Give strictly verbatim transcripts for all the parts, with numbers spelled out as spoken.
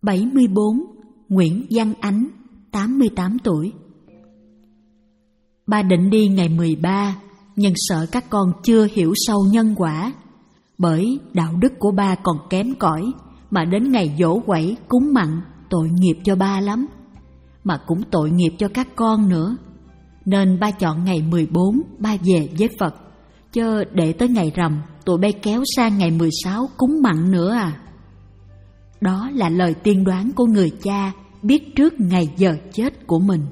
bảy mươi bốn. Nguyễn Văn Ánh, tám mươi tám tuổi. Ba định đi ngày mười ba, nhưng sợ các con chưa hiểu sâu nhân quả. Bởi đạo đức của ba còn kém cỏi, mà đến ngày giỗ quẩy cúng mặn tội nghiệp cho ba lắm, mà cũng tội nghiệp cho các con nữa. Nên ba chọn ngày mười bốn ba về với Phật, chớ để tới ngày rằm tụi bay kéo sang ngày mười sáu cúng mặn nữa à. Đó là lời tiên đoán của người cha biết trước ngày giờ chết của mình.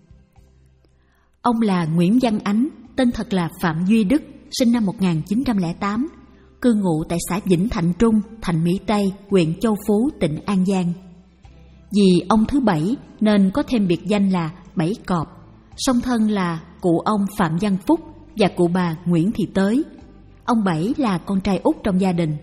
Ông là Nguyễn Văn Ánh, tên thật là Phạm Duy Đức, sinh năm một nghìn chín trăm lẻ tám, cư ngụ tại xã Vĩnh Thạnh Trung, Thạnh Mỹ Tây, huyện Châu Phú, tỉnh An Giang. Vì ông thứ bảy nên có thêm biệt danh là Bảy Cọp, song thân là cụ ông Phạm Văn Phúc và cụ bà Nguyễn Thị Tới. Ông Bảy là con trai út trong gia đình.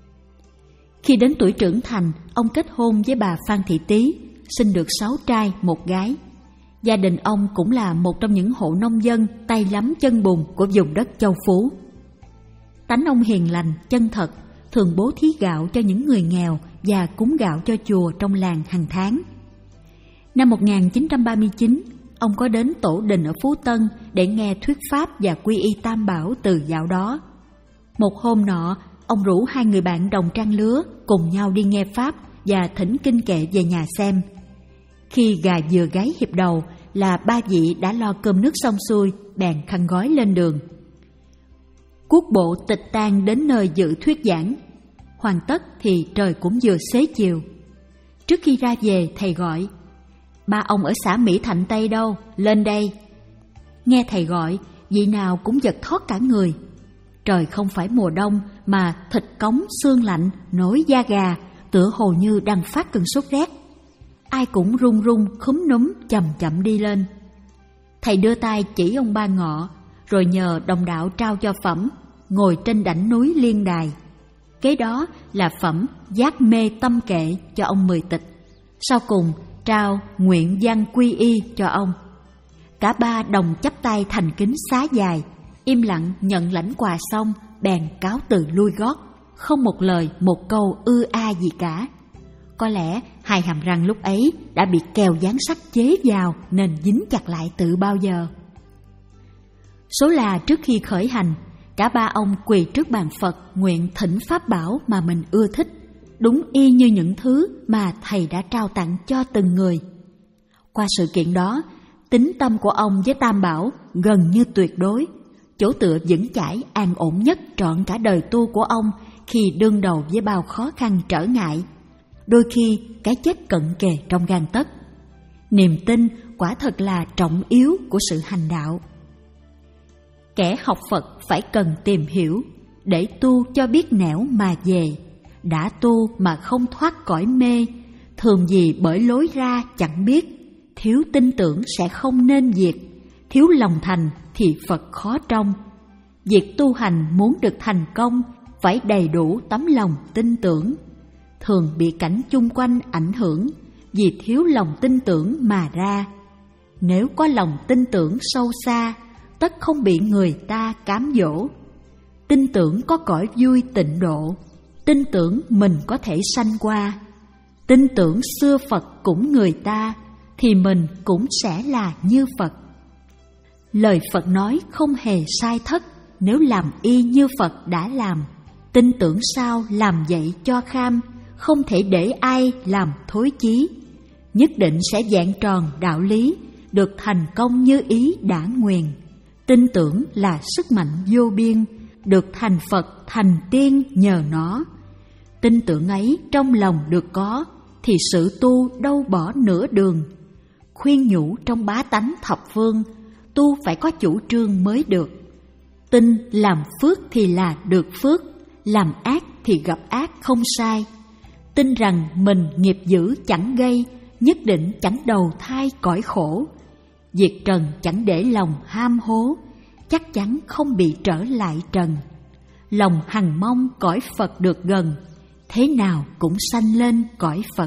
Khi đến tuổi trưởng thành, ông kết hôn với bà Phan Thị Tý, sinh được sáu trai một gái. Gia đình ông cũng là một trong những hộ nông dân tay lắm chân bùn của vùng đất Châu Phú. Tánh ông hiền lành, chân thật, thường bố thí gạo cho những người nghèo và cúng gạo cho chùa trong làng hàng tháng. Năm một nghìn chín trăm ba mươi chín, ông có đến tổ đình ở Phú Tân để nghe thuyết pháp và quy y Tam Bảo từ dạo đó. Một hôm nọ, ông rủ hai người bạn đồng trang lứa cùng nhau đi nghe pháp và thỉnh kinh kệ về nhà xem. Khi gà vừa gáy hiệp đầu là ba vị đã lo cơm nước xong xuôi, bèn khăn gói lên đường. Cuốc bộ tịch tang đến nơi dự thuyết giảng. Hoàn tất thì trời cũng vừa xế chiều. Trước khi ra về, thầy gọi: "Ba ông ở xã Mỹ Thạnh Tây đâu? Lên đây." Nghe thầy gọi, vị nào cũng giật thót cả người. Trời không phải mùa đông mà thịt cống xương lạnh, nổi da gà, tựa hồ như đang phát cơn sốt rét. Ai cũng run run khúm núm chậm chậm đi lên. Thầy đưa tay chỉ ông Ba Ngọ, rồi nhờ đồng đạo trao cho phẩm ngồi trên đảnh núi Liên Đài. Kế đó là phẩm Giác Mê Tâm Kệ cho ông Mười Tịch. Sau cùng trao Nguyện Văn Quy Y cho ông. Cả ba đồng chắp tay thành kính xá dài, im lặng nhận lãnh quà xong bèn cáo từ lui gót, không một lời một câu ư a gì cả. Có lẽ hai hàm răng lúc ấy đã bị kèo dán sắt chế vào nên dính chặt lại từ bao giờ. Số là trước khi khởi hành, cả ba ông quỳ trước bàn Phật nguyện thỉnh pháp bảo mà mình ưa thích, đúng y như những thứ mà thầy đã trao tặng cho từng người. Qua sự kiện đó, tín tâm của ông với Tam Bảo gần như tuyệt đối, chỗ tựa vững chãi an ổn nhất trọn cả đời tu của ông khi đương đầu với bao khó khăn trở ngại, đôi khi cái chết cận kề trong gang tấc. Niềm tin quả thật là trọng yếu của sự hành đạo. Kẻ học Phật phải cần tìm hiểu, để tu cho biết nẻo mà về. Đã tu mà không thoát cõi mê, thường gì bởi lối ra chẳng biết. Thiếu tin tưởng sẽ không nên diệt, thiếu lòng thành thì Phật khó trông. Việc tu hành muốn được thành công phải đầy đủ tấm lòng tin tưởng. Thường bị cảnh chung quanh ảnh hưởng, vì thiếu lòng tin tưởng mà ra. Nếu có lòng tin tưởng sâu xa, tất không bị người ta cám dỗ. Tin tưởng có cõi vui tịnh độ, tin tưởng mình có thể sanh qua. Tin tưởng xưa Phật cũng người ta, thì mình cũng sẽ là như Phật. Lời Phật nói không hề sai thất, nếu làm y như Phật đã làm. Tin tưởng sao làm vậy cho kham, không thể để ai làm thối chí. Nhất định sẽ vẹn tròn đạo lý, được thành công như ý đã nguyền. Tin tưởng là sức mạnh vô biên, được thành Phật thành tiên nhờ nó. Tin tưởng ấy trong lòng được có, thì sự tu đâu bỏ nửa đường. Khuyên nhủ trong bá tánh thập phương, tu phải có chủ trương mới được. Tin làm phước thì là được phước, làm ác thì gặp ác không sai. Tin rằng mình nghiệp dữ chẳng gây, nhất định chẳng đầu thai cõi khổ. Việc trần chẳng để lòng ham hố, chắc chắn không bị trở lại trần. Lòng hằng mong cõi Phật được gần, thế nào cũng sanh lên cõi Phật.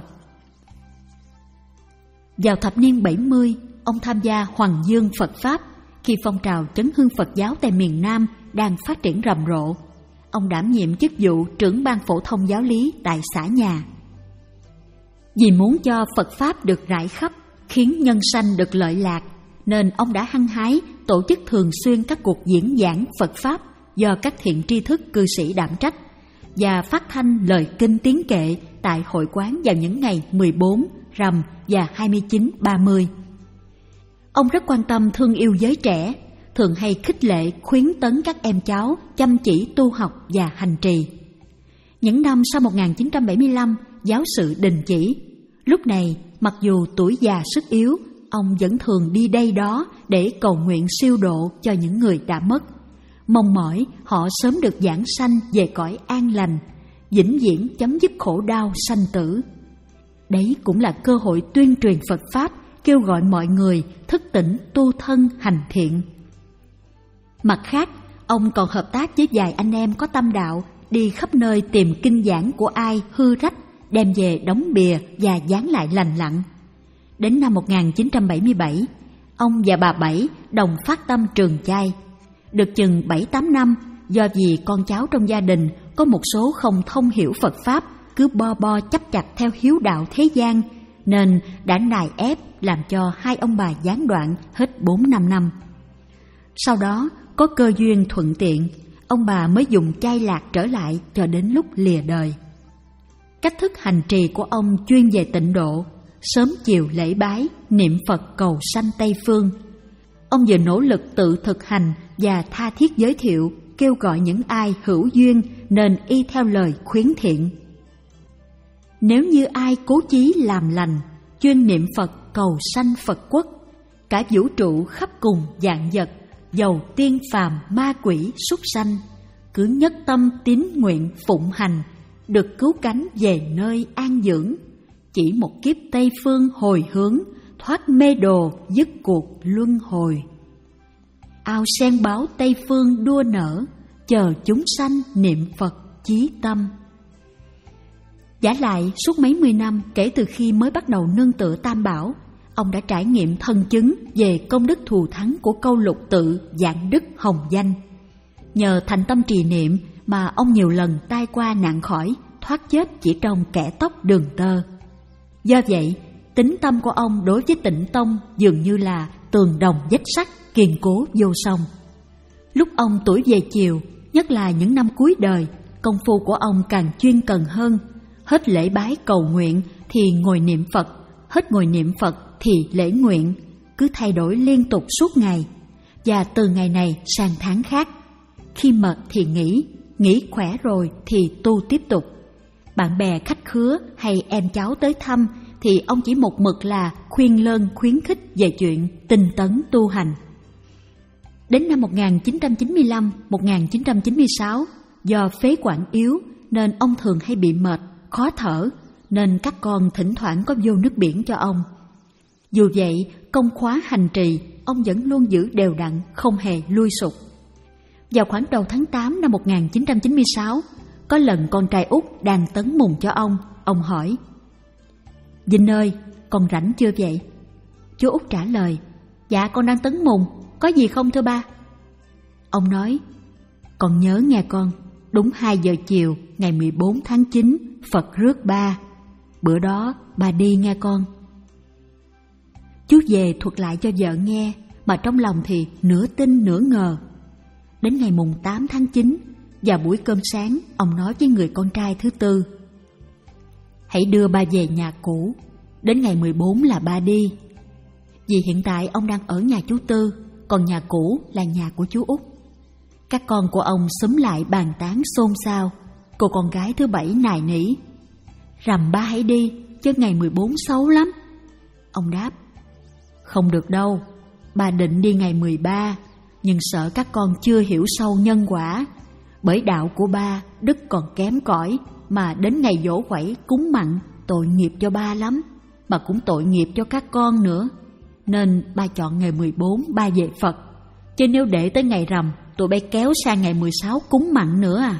Vào thập niên bảy mươi, ông tham gia Hoằng Dương Phật Pháp khi phong trào chấn hưng Phật giáo tại miền Nam đang phát triển rầm rộ. Ông đảm nhiệm chức vụ trưởng ban phổ thông giáo lý tại xã nhà. Vì muốn cho Phật Pháp được rải khắp, khiến nhân sanh được lợi lạc, nên ông đã hăng hái tổ chức thường xuyên các cuộc diễn giảng Phật Pháp do các thiện tri thức cư sĩ đảm trách và phát thanh lời kinh tiếng kệ tại hội quán vào những ngày mười bốn, rằm và hai mươi chín, ba mươi. Ông rất quan tâm thương yêu giới trẻ, thường hay khích lệ khuyến tấn các em cháu chăm chỉ tu học và hành trì. Những năm sau một nghìn chín trăm bảy mươi lăm, giáo sự đình chỉ. Lúc này, mặc dù tuổi già sức yếu, ông vẫn thường đi đây đó để cầu nguyện siêu độ cho những người đã mất, mong mỏi họ sớm được giảng sanh về cõi an lành, vĩnh viễn chấm dứt khổ đau sanh tử. Đấy cũng là cơ hội tuyên truyền Phật Pháp, kêu gọi mọi người thức tỉnh tu thân hành thiện. Mặt khác, ông còn hợp tác với vài anh em có tâm đạo, đi khắp nơi tìm kinh giảng của ai hư rách, đem về đóng bìa và dán lại lành lặn. Đến năm một nghìn chín trăm bảy mươi bảy, ông và bà Bảy đồng phát tâm trường chay. Được chừng bảy tám năm, do vì con cháu trong gia đình có một số không thông hiểu Phật Pháp, cứ bo bo chấp chặt theo hiếu đạo thế gian, nên đã nài ép làm cho hai ông bà gián đoạn hết bốn năm năm. Sau đó, có cơ duyên thuận tiện, ông bà mới dùng chay lạc trở lại cho đến lúc lìa đời. Cách thức hành trì của ông chuyên về tịnh độ, sớm chiều lễ bái, niệm Phật cầu sanh Tây Phương. Ông vừa nỗ lực tự thực hành và tha thiết giới thiệu, kêu gọi những ai hữu duyên nên y theo lời khuyến thiện. Nếu như ai cố chí làm lành, chuyên niệm Phật cầu sanh Phật quốc, cả vũ trụ khắp cùng vạn vật, dầu tiên phàm ma quỷ súc sanh, cứ nhất tâm tín nguyện phụng hành, được cứu cánh về nơi an dưỡng, chỉ một kiếp Tây Phương hồi hướng, thoát mê đồ dứt cuộc luân hồi. Ao sen báo Tây Phương đua nở, chờ chúng sanh niệm Phật chí tâm. Giả lại suốt mấy mươi năm kể từ khi mới bắt đầu nương tựa Tam Bảo, ông đã trải nghiệm thân chứng về công đức thù thắng của câu lục tự Vạn Đức Hồng Danh. Nhờ thành tâm trì niệm mà ông nhiều lần tai qua nạn khỏi, thoát chết chỉ trong kẻ tóc đường tơ. Do vậy, tín tâm của ông đối với Tịnh Tông dường như là tường đồng vách sắt kiên cố vô song. Lúc ông tuổi về chiều, nhất là những năm cuối đời, công phu của ông càng chuyên cần hơn. Hết lễ bái cầu nguyện thì ngồi niệm Phật, hết ngồi niệm Phật thì lễ nguyện, cứ thay đổi liên tục suốt ngày, và từ ngày này sang tháng khác. Khi mệt thì nghỉ, nghỉ khỏe rồi thì tu tiếp tục. Bạn bè khách khứa hay em cháu tới thăm thì ông chỉ một mực là khuyên lơn khuyến khích về chuyện tinh tấn tu hành. Đến năm một nghìn chín trăm chín mươi lăm đến một nghìn chín trăm chín mươi sáu, do phế quản yếu nên ông thường hay bị mệt, khó thở, nên các con thỉnh thoảng có vô nước biển cho ông. Dù vậy, công khóa hành trì, ông vẫn luôn giữ đều đặn, không hề lui sụt. Vào khoảng đầu tháng tám năm một nghìn chín trăm chín mươi sáu, có lần con trai út đang tấn mùng cho ông, ông hỏi: "Vinh ơi, con rảnh chưa vậy?" Chú út trả lời: "Dạ con đang tấn mùng, có gì không thưa ba?" Ông nói: "Con nhớ nghe con, đúng hai giờ chiều ngày mười bốn tháng chín, Phật rước ba. Bữa đó ba đi nghe con." Chú về thuật lại cho vợ nghe, mà trong lòng thì nửa tin nửa ngờ. Đến ngày mùng tám tháng chín, vào buổi cơm sáng, ông nói với người con trai thứ tư: "Hãy đưa ba về nhà cũ, đến ngày mười bốn là ba đi. Vì hiện tại ông đang ở nhà chú Tư, còn nhà cũ là nhà của chú Út." Các con của ông xúm lại bàn tán xôn xao. Cô con gái thứ bảy nài nỉ: "Rằm ba hãy đi, chứ ngày mười bốn xấu lắm." Ông đáp: "Không được đâu, ba định đi ngày mười ba, nhưng sợ các con chưa hiểu sâu nhân quả. Bởi đạo của ba, đức còn kém cỏi, mà đến ngày giỗ quẩy cúng mặn tội nghiệp cho ba lắm, mà cũng tội nghiệp cho các con nữa. Nên ba chọn ngày mười bốn ba về Phật, chứ nếu để tới ngày rằm, tụi bay kéo sang ngày mười sáu cúng mặn nữa à."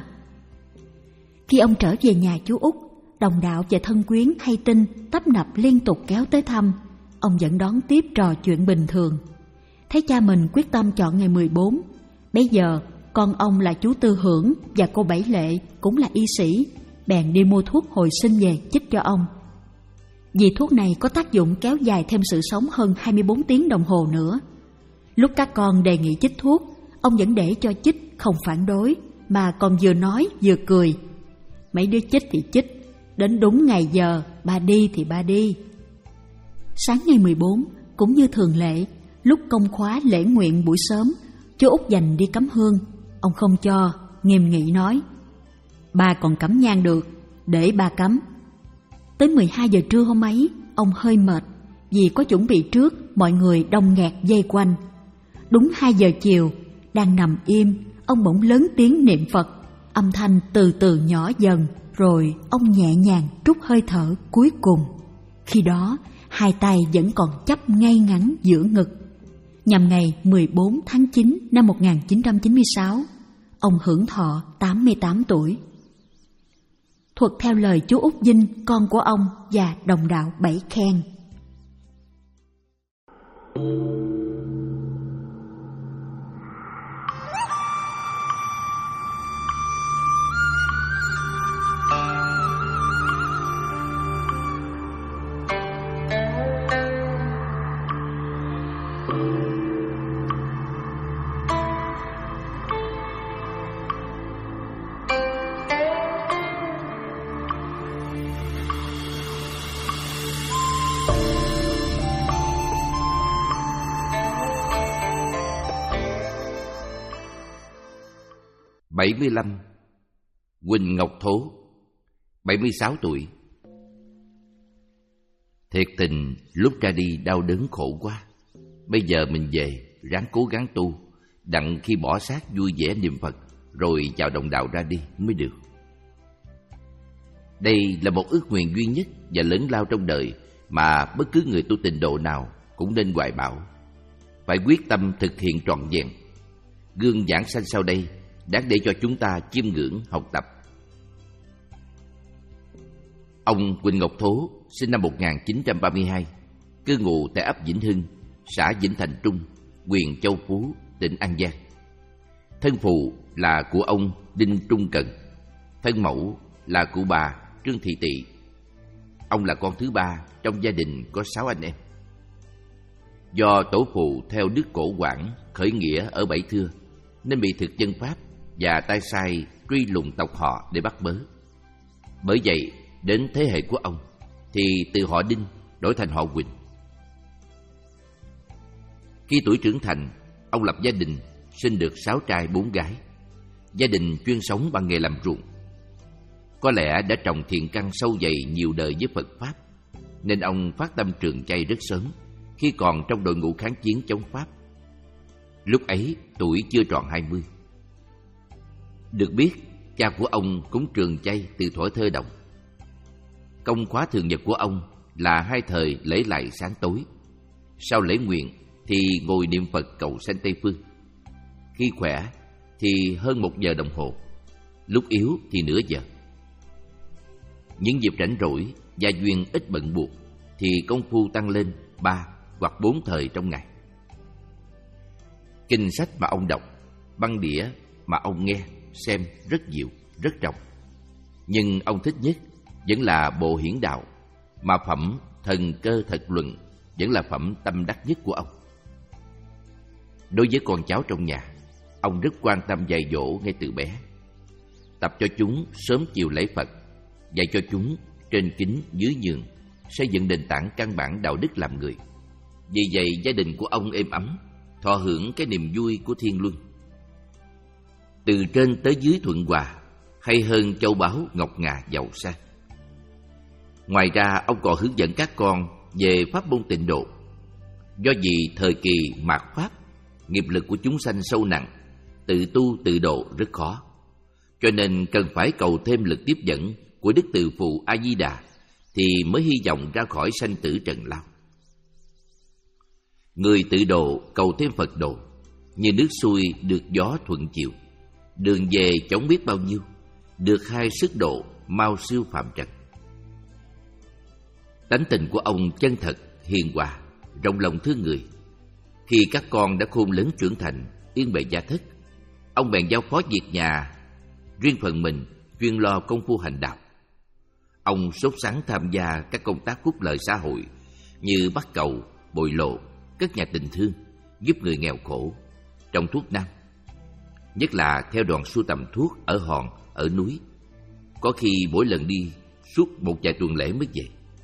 Khi ông trở về nhà chú Út, đồng đạo và thân quyến hay tin tấp nập liên tục kéo tới thăm. Ông vẫn đón tiếp trò chuyện bình thường. Thấy cha mình quyết tâm chọn ngày mười bốn, bấy giờ con ông là chú Tư Hưởng và cô Bảy Lệ cũng là y sĩ, bèn đi mua thuốc hồi sinh về chích cho ông. Vì thuốc này có tác dụng kéo dài thêm sự sống hơn hai mươi bốn tiếng đồng hồ nữa. Lúc các con đề nghị chích thuốc, ông vẫn để cho chích, không phản đối, mà còn vừa nói vừa cười. Mấy đứa chích thì chích, đến đúng ngày giờ, ba đi thì ba đi. Sáng ngày mười bốn, cũng như thường lệ, lúc công khóa lễ nguyện buổi sớm, chú Út dành đi cắm hương. Ông không cho, nghiêm nghị nói: ba còn cắm nhang được, để ba cắm. Tới mười hai giờ trưa hôm ấy, ông hơi mệt, vì có chuẩn bị trước, mọi người đông nghẹt vây quanh. Đúng hai giờ chiều, đang nằm im, ông bỗng lớn tiếng niệm Phật. Âm thanh từ từ nhỏ dần, rồi ông nhẹ nhàng trút hơi thở cuối cùng. Khi đó, hai tay vẫn còn chắp ngay ngắn giữa ngực. Nhằm ngày mười bốn tháng chín năm một nghìn chín trăm chín mươi sáu, ông hưởng thọ tám mươi tám tuổi. Thuật theo lời chú Út Vinh, con của ông và đồng đạo Bảy Khen. bảy mươi lăm. Huỳnh Ngọc Thố, bảy mươi sáu tuổi. Thiệt tình lúc ra đi đau đớn khổ quá. Bây giờ mình về, ráng cố gắng tu, đặng khi bỏ xác vui vẻ niệm Phật, rồi chào đồng đạo ra đi mới được. Đây là một ước nguyện duy nhất và lớn lao trong đời mà bất cứ người tu tịnh độ nào cũng nên hoài bão. Phải quyết tâm thực hiện trọn vẹn. Gương giảng sanh sau đây đáng để cho chúng ta chiêm ngưỡng học tập. Ông Huỳnh Ngọc Thố sinh năm một nghìn chín trăm ba mươi hai, cư ngụ tại ấp Vĩnh Hưng, xã Vĩnh Thành Trung, huyện Châu Phú, tỉnh An Giang. Thân phụ là của ông Đinh Trung Cần, thân mẫu là của bà Trương Thị Tị. Ông là con thứ ba trong gia đình có sáu anh em. Do tổ phụ theo Đức Cổ Quảng khởi nghĩa ở Bảy Thưa nên bị thực dân Pháp và tay sai truy lùng tộc họ để bắt bớ. Bởi vậy, đến thế hệ của ông thì từ họ Đinh đổi thành họ Huỳnh. Khi tuổi trưởng thành, ông lập gia đình, sinh được sáu trai bốn gái. Gia đình chuyên sống bằng nghề làm ruộng. Có lẽ đã trồng thiện căn sâu dày nhiều đời với Phật Pháp, nên ông phát tâm trường chay rất sớm, khi còn trong đội ngũ kháng chiến chống Pháp. Lúc ấy, tuổi chưa tròn hai mươi. Được biết, cha của ông cũng trường chay từ thuở thơ đồng. Công khóa thường nhật của ông là hai thời lễ lại sáng tối. Sau lễ nguyện thì ngồi niệm Phật cầu sanh Tây Phương. Khi khỏe thì hơn một giờ đồng hồ, lúc yếu thì nửa giờ. Những dịp rảnh rỗi, gia duyên ít bận buộc thì công phu tăng lên ba hoặc bốn thời trong ngày. Kinh sách mà ông đọc, băng đĩa mà ông nghe, xem rất nhiều, rất rộng. Nhưng ông thích nhất vẫn là bộ Hiển Đạo, mà phẩm Thần Cơ Thật Luận vẫn là phẩm tâm đắc nhất của ông. Đối với con cháu trong nhà, ông rất quan tâm dạy dỗ ngay từ bé. Tập cho chúng sớm chiều lễ Phật, dạy cho chúng trên kính dưới nhường, xây dựng nền tảng căn bản đạo đức làm người. Vì vậy gia đình của ông êm ấm, thọ hưởng cái niềm vui của thiên luân. Từ trên tới dưới thuận hòa, hay hơn châu báu ngọc ngà giàu sang. Ngoài ra ông còn hướng dẫn các con về pháp môn tịnh độ. Do vì thời kỳ mạt Pháp, nghiệp lực của chúng sanh sâu nặng, tự tu tự độ rất khó, cho nên cần phải cầu thêm lực tiếp dẫn của Đức Từ Phụ A Di Đà thì mới hy vọng ra khỏi sanh tử trần lao. Người tự độ cầu thêm Phật độ, như nước xuôi được gió thuận chiều, đường về chóng biết bao nhiêu, được hai sức độ mau siêu phạm trần. Tánh tình của ông chân thật, hiền hòa, rộng lòng thương người. Khi các con đã khôn lớn trưởng thành, yên bề gia thất, ông bèn giao phó việc nhà, riêng phần mình chuyên lo công phu hành đạo. ông sốt sắng tham gia các công tác phúc lợi xã hội như bắt cầu, bồi lộ, cất nhà tình thương, giúp người nghèo khổ, trồng thuốc nam. Nhất là theo đoàn sưu tầm thuốc ở hòn, ở núi. Có khi mỗi lần đi suốt một vài tuần lễ mới về.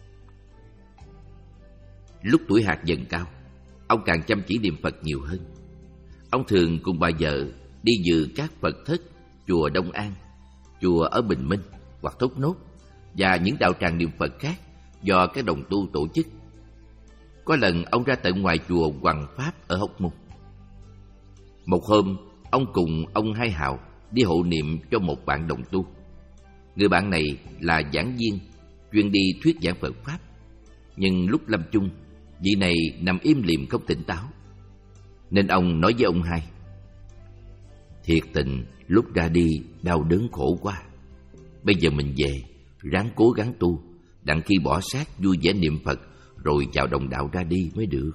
Lúc tuổi hạt dần cao, ông càng chăm chỉ niệm Phật nhiều hơn. Ông thường cùng bà vợ đi dự các Phật thất chùa Đông An, chùa ở Bình Minh hoặc Thốt Nốt và những đạo tràng niệm Phật khác do các đồng tu tổ chức. Có lần ông ra tận ngoài chùa Hoàng Pháp ở Hóc Môn. Một hôm, ông cùng ông Hai Hào đi hộ niệm cho một bạn đồng tu. Người bạn này là giảng viên, chuyên đi thuyết giảng Phật Pháp. Nhưng lúc lâm chung, vị này nằm im lìm không tỉnh táo. Nên ông nói với ông Hai: thiệt tình, lúc ra đi đau đớn khổ quá. Bây giờ mình về, ráng cố gắng tu, đặng khi bỏ xác vui vẻ niệm Phật rồi chào đồng đạo ra đi mới được.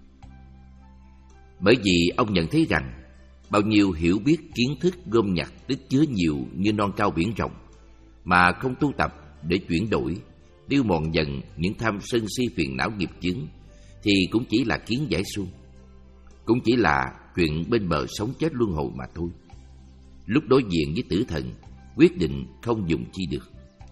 Bởi vì ông nhận thấy rằng bao nhiêu hiểu biết kiến thức gom nhặt tích chứa nhiều như non cao biển rộng, mà không tu tập để chuyển đổi, tiêu mòn dần những tham sân si phiền não nghiệp chướng, thì cũng chỉ là kiến giải suông, cũng chỉ là chuyện bên bờ sống chết luân hồi mà thôi. Lúc đối diện với tử thần, quyết định không dùng chi được.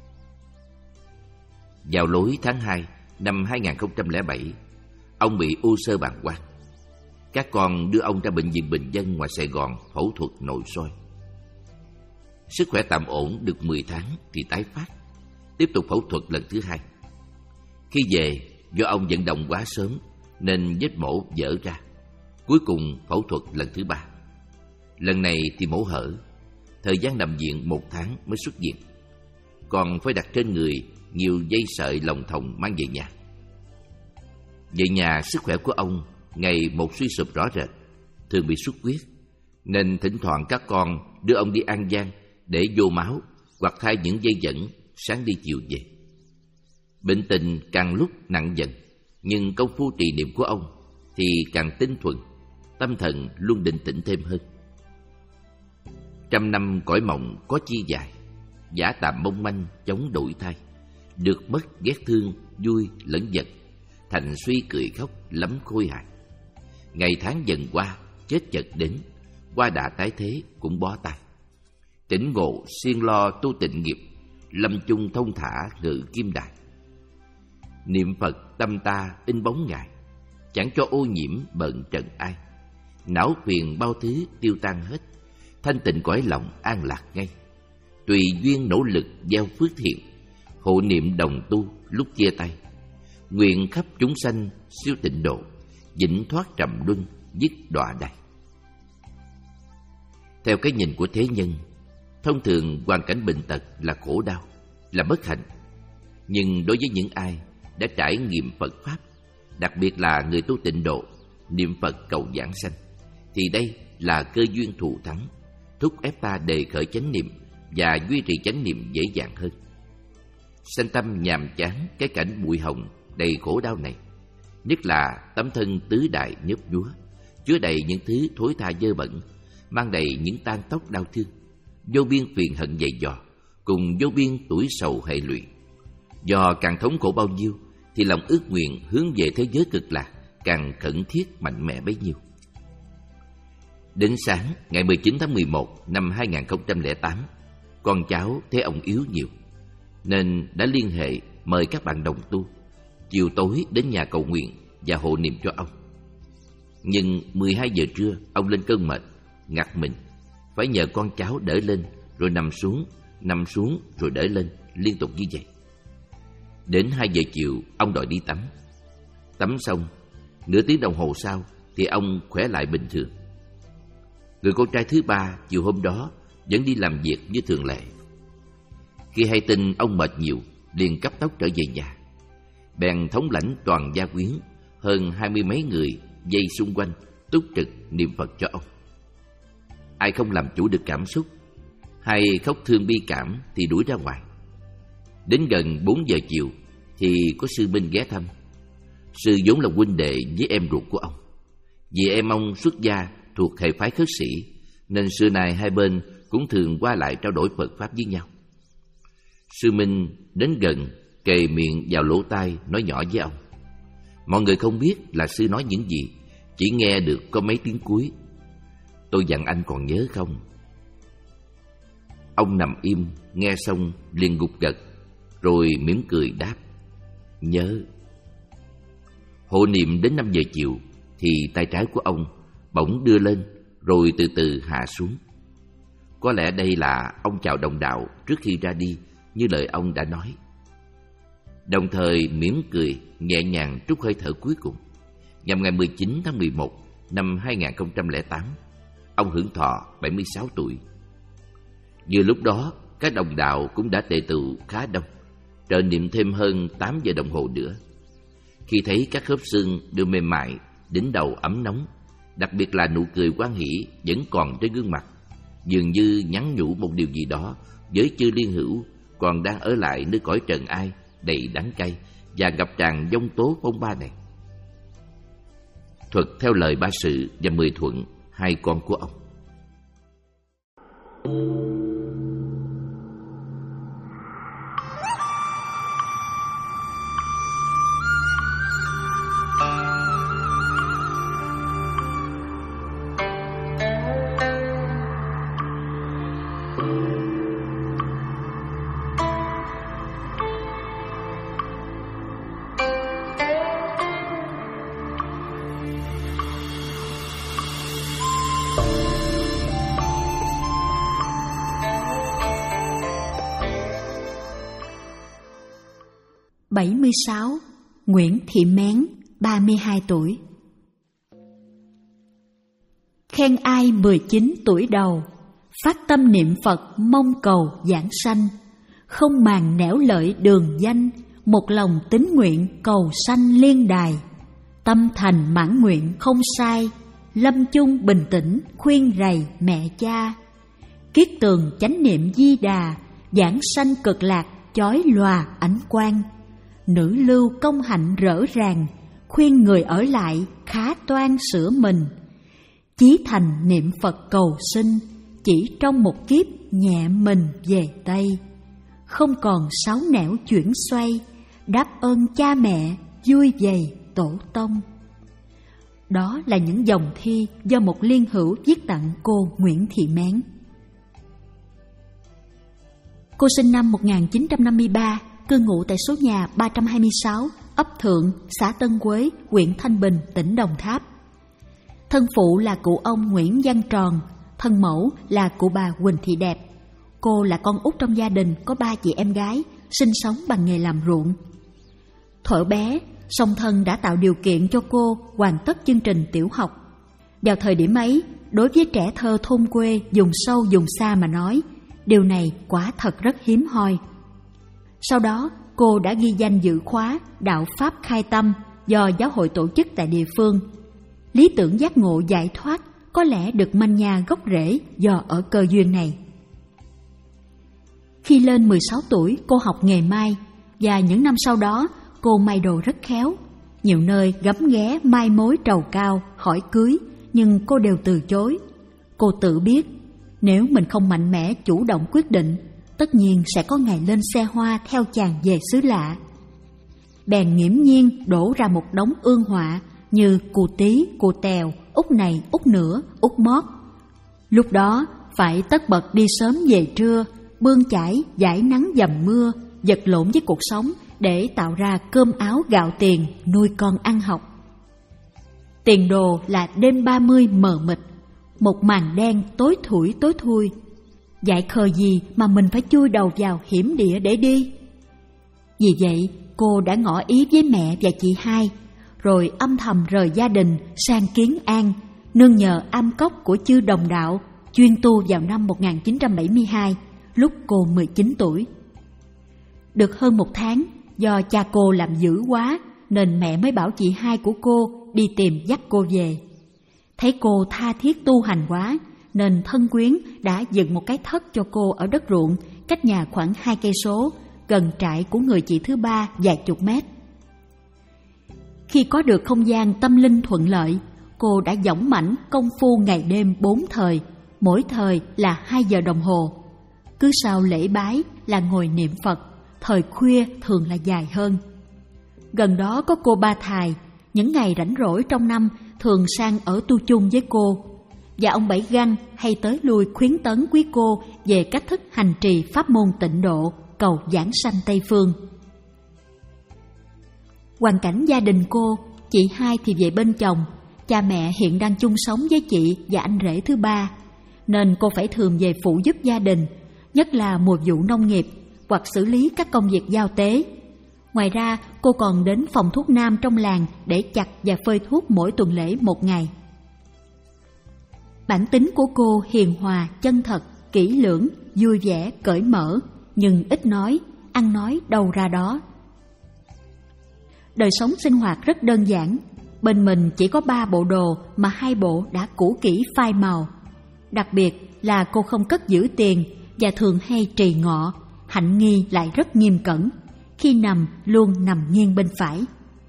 Vào lối tháng hai năm hai nghìn không trăm lẻ bảy, ông bị u xơ bàng quang. Các con đưa ông ra bệnh viện Bình Dân ngoài Sài Gòn phẫu thuật nội soi. Sức khỏe tạm ổn được mười tháng thì tái phát, tiếp tục phẫu thuật lần thứ hai. Khi về, do ông vận động quá sớm nên vết mổ vỡ ra. Cuối cùng phẫu thuật lần thứ ba. Lần này thì mổ hở, thời gian nằm viện một tháng mới xuất viện. Còn phải đặt trên người nhiều dây sợi lồng thòng mang về nhà. Về nhà, sức khỏe của ông ngày một suy sụp rõ rệt, thường bị xuất huyết, nên thỉnh thoảng các con đưa ông đi An Giang để vô máu hoặc thay những dây dẫn, sáng đi chiều về. Bệnh tình càng lúc nặng dần, nhưng công phu trì niệm của ông thì càng tinh thuần, tâm thần luôn định tĩnh thêm hơn. Trăm năm cõi mộng có chi dài, giả tạm mong manh chống đổi thay. Được mất ghét thương, vui lẫn giận, thành suy cười khóc lắm khôi hài. Ngày tháng dần qua, chết chợt đến, qua đã tái thế cũng bó tay. Tỉnh ngộ siêng lo tu tịnh nghiệp, lâm chung thông thả ngự kim đài. Niệm Phật tâm ta in bóng Ngài, chẳng cho ô nhiễm bận trần ai. Não phiền bao thứ tiêu tan hết, thanh tịnh cõi lòng an lạc ngay. Tùy duyên nỗ lực gieo phước thiện, hộ niệm đồng tu lúc chia tay. Nguyện khắp chúng sanh siêu tịnh độ, vĩnh thoát trầm luân dứt đọa đày. Theo cái nhìn của thế nhân, thông thường hoàn cảnh bệnh tật là khổ đau, là bất hạnh. Nhưng đối với những ai đã trải nghiệm Phật Pháp, đặc biệt là người tu tịnh độ, niệm Phật cầu giảng sanh, thì đây là cơ duyên thù thắng, thúc ép ta đề khởi chánh niệm và duy trì chánh niệm dễ dàng hơn. Sanh tâm nhàm chán cái cảnh bụi hồng đầy khổ đau này, nhất là tấm thân tứ đại nhớp nhúa, chứa đầy những thứ thối tha dơ bẩn, mang đầy những tang tóc đau thương, vô biên phiền hận dày dò, cùng vô biên tuổi sầu hệ lụy. Do càng thống khổ bao nhiêu, thì lòng ước nguyện hướng về thế giới cực lạc càng khẩn thiết mạnh mẽ bấy nhiêu. Đến sáng ngày mười chín tháng mười một năm hai nghìn không trăm lẻ tám, con cháu thấy ông yếu nhiều, nên đã liên hệ mời các bạn đồng tu chiều tối đến nhà cầu nguyện và hộ niệm cho ông. Nhưng mười hai giờ trưa ông lên cơn mệt, ngặt mình, phải nhờ con cháu đỡ lên rồi nằm xuống, nằm xuống rồi đỡ lên, liên tục như vậy. Đến hai giờ chiều ông đòi đi tắm. Tắm xong, nửa tiếng đồng hồ sau thì ông khỏe lại bình thường. Người con trai thứ ba chiều hôm đó vẫn đi làm việc như thường lệ. Khi hay tin ông mệt nhiều, liền cấp tốc trở về nhà. Bèn thống lãnh toàn gia quyến, hơn hai mươi mấy người dây xung quanh, túc trực niệm Phật cho ông. Ai không làm chủ được cảm xúc hay khóc thương bi cảm thì đuổi ra ngoài. Đến gần bốn giờ chiều thì có sư Minh ghé thăm. Sư vốn là huynh đệ với em ruột của ông. Vì em ông xuất gia thuộc hệ phái khất sĩ, nên xưa nay hai bên cũng thường qua lại trao đổi Phật Pháp với nhau. Sư Minh đến gần, kề miệng vào lỗ tai nói nhỏ với ông. Mọi người không biết là sư nói những gì, chỉ nghe được có mấy tiếng cuối. Tôi dặn anh còn nhớ không? Ông nằm im, nghe xong liền gục gật, rồi mỉm cười đáp: Nhớ. Hộ niệm đến năm giờ chiều thì tay trái của ông bỗng đưa lên rồi từ từ hạ xuống. Có lẽ đây là ông chào đồng đạo trước khi ra đi, như lời ông đã nói. Đồng thời mỉm cười nhẹ nhàng trút hơi thở cuối cùng. Nhằm ngày mười chín tháng mười một năm hai nghìn không trăm lẻ tám, ông hưởng thọ bảy mươi sáu tuổi. Vừa lúc đó, các đồng đạo cũng đã tề tựu khá đông, trợ niệm thêm hơn tám giờ đồng hồ nữa. Khi thấy các khớp xương đều mềm mại, đỉnh đầu ấm nóng, đặc biệt là nụ cười hoan hỉ vẫn còn trên gương mặt, dường như nhắn nhủ một điều gì đó với chư liên hữu còn đang ở lại nơi cõi trần ai đầy đắng cay và gặp tràn giông tố phong ba này. Thuật theo lời Ba Sự và Mười Thuận, hai con của ông. bảy mươi sáu. Nguyễn Thị Mén, ba mươi hai tuổi. Khen ai mười chín tuổi đầu, phát tâm niệm Phật mong cầu giảng sanh, không màng nẻo lợi đường danh, một lòng tín nguyện cầu sanh liên đài. Tâm thành mãn nguyện không sai, lâm chung bình tĩnh khuyên rầy mẹ cha. Kiết tường chánh niệm Di Đà, giảng sanh cực lạc chói lòa ánh quang. Nữ lưu công hạnh rỡ ràng, khuyên người ở lại khá toan sửa mình. Chí thành niệm Phật cầu sinh, chỉ trong một kiếp nhẹ mình về Tây. Không còn sáu nẻo chuyển xoay, đáp ơn cha mẹ vui vầy tổ tông. Đó là những dòng thi do một liên hữu viết tặng cô Nguyễn Thị Mén. Cô sinh năm một nghìn chín trăm năm mươi ba, cư ngụ tại số nhà ba trăm hai mươi sáu, ấp Thượng, xã Tân Quế, huyện Thanh Bình, tỉnh Đồng Tháp. Thân phụ là cụ ông Nguyễn Văn Tròn, thân mẫu là cụ bà Huỳnh Thị Đẹp. Cô là con út trong gia đình có ba chị em gái, sinh sống bằng nghề làm ruộng. Thuở bé, song thân đã tạo điều kiện cho cô hoàn tất chương trình tiểu học. Vào thời điểm ấy, đối với trẻ thơ thôn quê, vùng sâu vùng xa mà nói, điều này quả thật rất hiếm hoi. Sau đó, cô đã ghi danh dự khóa Đạo Pháp Khai Tâm do giáo hội tổ chức tại địa phương. Lý tưởng giác ngộ giải thoát có lẽ được manh nha gốc rễ do ở cơ duyên này. Khi lên mười sáu tuổi, cô học nghề may, và những năm sau đó, cô may đồ rất khéo. Nhiều nơi gấm ghé mai mối trầu cao, hỏi cưới, nhưng cô đều từ chối. Cô tự biết, nếu mình không mạnh mẽ chủ động quyết định, tất nhiên sẽ có ngày lên xe hoa theo chàng về xứ lạ. Bèn nghiễm nhiên đổ ra một đống ương họa như cù tí, cù tèo, út này, út nữa, út mót. Lúc đó phải tất bật đi sớm về trưa, bươn chải, giải nắng dầm mưa, vật lộn với cuộc sống để tạo ra cơm áo gạo tiền nuôi con ăn học. Tiền đồ là đêm ba mươi mờ mịt, một màn đen tối thủi tối thui. Dại khờ gì mà mình phải chui đầu vào hiểm địa để đi. Vì vậy, cô đã ngỏ ý với mẹ và chị hai, rồi âm thầm rời gia đình sang Kiến An, nương nhờ am cốc của chư đồng đạo, chuyên tu vào năm một nghìn chín trăm bảy mươi hai, lúc cô mười chín tuổi. Được hơn một tháng, do cha cô làm dữ quá, nên mẹ mới bảo chị hai của cô đi tìm dắt cô về. Thấy cô tha thiết tu hành quá, nên thân quyến đã dựng một cái thất cho cô ở đất ruộng, cách nhà khoảng hai cây số, gần trại của người chị thứ ba vài chục mét. Khi có được không gian tâm linh thuận lợi, cô đã dõng mãnh công phu ngày đêm bốn thời, mỗi thời là hai giờ đồng hồ. cứ sau lễ bái là ngồi niệm Phật, thời khuya thường là dài hơn. Gần đó có cô Ba Thài, những ngày rảnh rỗi trong năm thường sang ở tu chung với cô, và ông Bảy Găng hay tới lui khuyến tấn quý cô về cách thức hành trì pháp môn tịnh độ, cầu giảng sanh Tây Phương. Hoàn cảnh gia đình cô, chị hai thì về bên chồng, cha mẹ hiện đang chung sống với chị và anh rể thứ ba, nên cô phải thường về phụ giúp gia đình, nhất là mùa vụ nông nghiệp hoặc xử lý các công việc giao tế. Ngoài ra, cô còn đến phòng thuốc nam trong làng để chặt và phơi thuốc mỗi tuần lễ một ngày. Bản tính của cô hiền hòa, chân thật, kỹ lưỡng, vui vẻ, cởi mở, nhưng ít nói, ăn nói đâu ra đó. Đời sống sinh hoạt rất đơn giản, bên mình chỉ có ba bộ đồ mà hai bộ đã cũ kỹ phai màu. Đặc biệt là cô không cất giữ tiền và thường hay trì ngọ, hạnh nghi lại rất nghiêm cẩn, khi nằm luôn nằm nghiêng bên phải.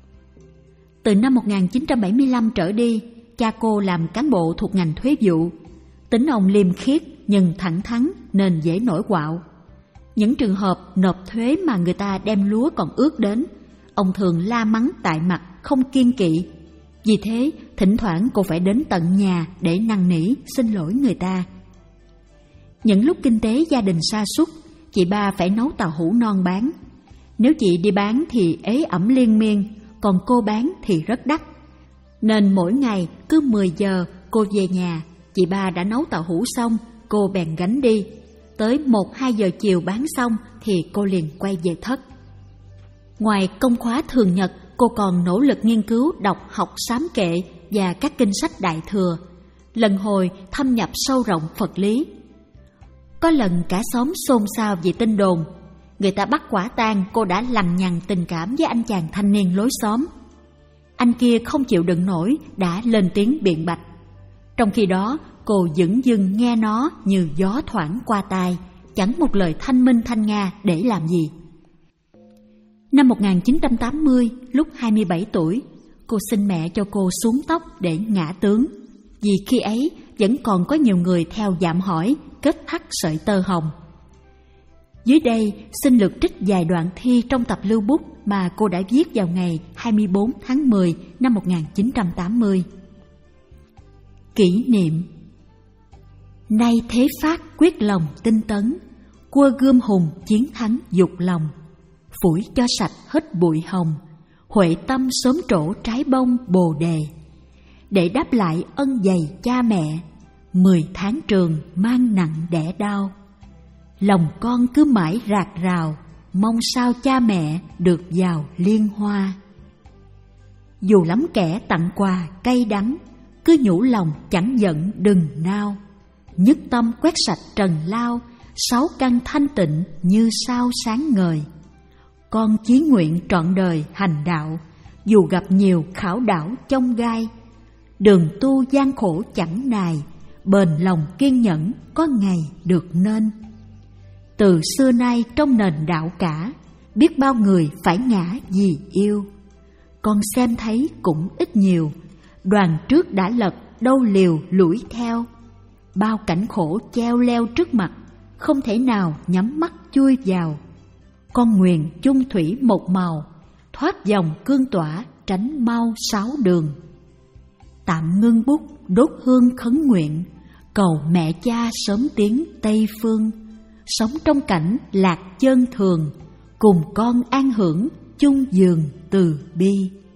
Từ năm một nghìn chín trăm bảy mươi lăm trở đi, cha cô làm cán bộ thuộc ngành thuế vụ. Tính ông liêm khiết nhưng thẳng thắn nên dễ nổi quạo. Những trường hợp nộp thuế mà người ta đem lúa còn ướt đến, ông thường la mắng tại mặt, không kiêng kỵ. Vì thế, thỉnh thoảng cô phải đến tận nhà để năn nỉ xin lỗi người ta. Những lúc kinh tế gia đình sa sút, chị Ba phải nấu tàu hũ non bán. Nếu chị đi bán thì ế ẩm liên miên, còn cô bán thì rất đắt. Nên mỗi ngày cứ mười giờ cô về nhà, chị Ba đã nấu tàu hũ xong, cô bèn gánh đi. Tới một hai giờ chiều bán xong thì cô liền quay về thất. Ngoài công khóa thường nhật, cô còn nỗ lực nghiên cứu đọc học sám kệ và các kinh sách Đại Thừa, lần hồi thâm nhập sâu rộng Phật lý. Có lần cả xóm xôn xao vì tin đồn, người ta bắt quả tang cô đã lằng nhằng tình cảm với anh chàng thanh niên lối xóm. Anh kia không chịu đựng nổi đã lên tiếng biện bạch. Trong khi đó, cô dửng dưng nghe nó như gió thoảng qua tai, chẳng một lời thanh minh thanh nga để làm gì. Năm một nghìn chín trăm tám mươi, lúc hai mươi bảy tuổi, cô xin mẹ cho cô xuống tóc để ngã tướng, vì khi ấy vẫn còn có nhiều người theo dạm hỏi kết thắt sợi tơ hồng. Dưới đây xin lược trích vài đoạn thi trong tập lưu bút mà cô đã viết vào ngày hai mươi bốn tháng mười năm một nghìn chín trăm tám mươi. Kỷ niệm. Nay thế phát quyết lòng tinh tấn, quơ gươm hùng chiến thắng dục lòng, phủi cho sạch hết bụi hồng, huệ tâm sớm trổ trái bông bồ đề. Để đáp lại ân dày cha mẹ, mười tháng trường mang nặng đẻ đau. Lòng con cứ mãi rạc rào, mong sao cha mẹ được vào liên hoa. Dù lắm kẻ tặng quà cay đắng, cứ nhủ lòng chẳng giận đừng nao. Nhất tâm quét sạch trần lao, sáu căn thanh tịnh như sao sáng ngời. Con chí nguyện trọn đời hành đạo, dù gặp nhiều khảo đảo chông gai. Đường tu gian khổ chẳng nài, bền lòng kiên nhẫn có ngày được nên. Từ xưa nay trong nền đạo cả, biết bao người phải ngã vì yêu. Con xem thấy cũng ít nhiều, đoàn trước đã lật đâu liều lủi theo. Bao cảnh khổ treo leo trước mặt, không thể nào nhắm mắt chui vào. Con nguyện chung thủy một màu, thoát dòng cương tỏa tránh mau sáu đường. Tạm ngưng bút đốt hương khấn nguyện, cầu mẹ cha sớm tiến Tây Phương. Sống trong cảnh lạc chân thường, cùng con an hưởng chung giường từ bi.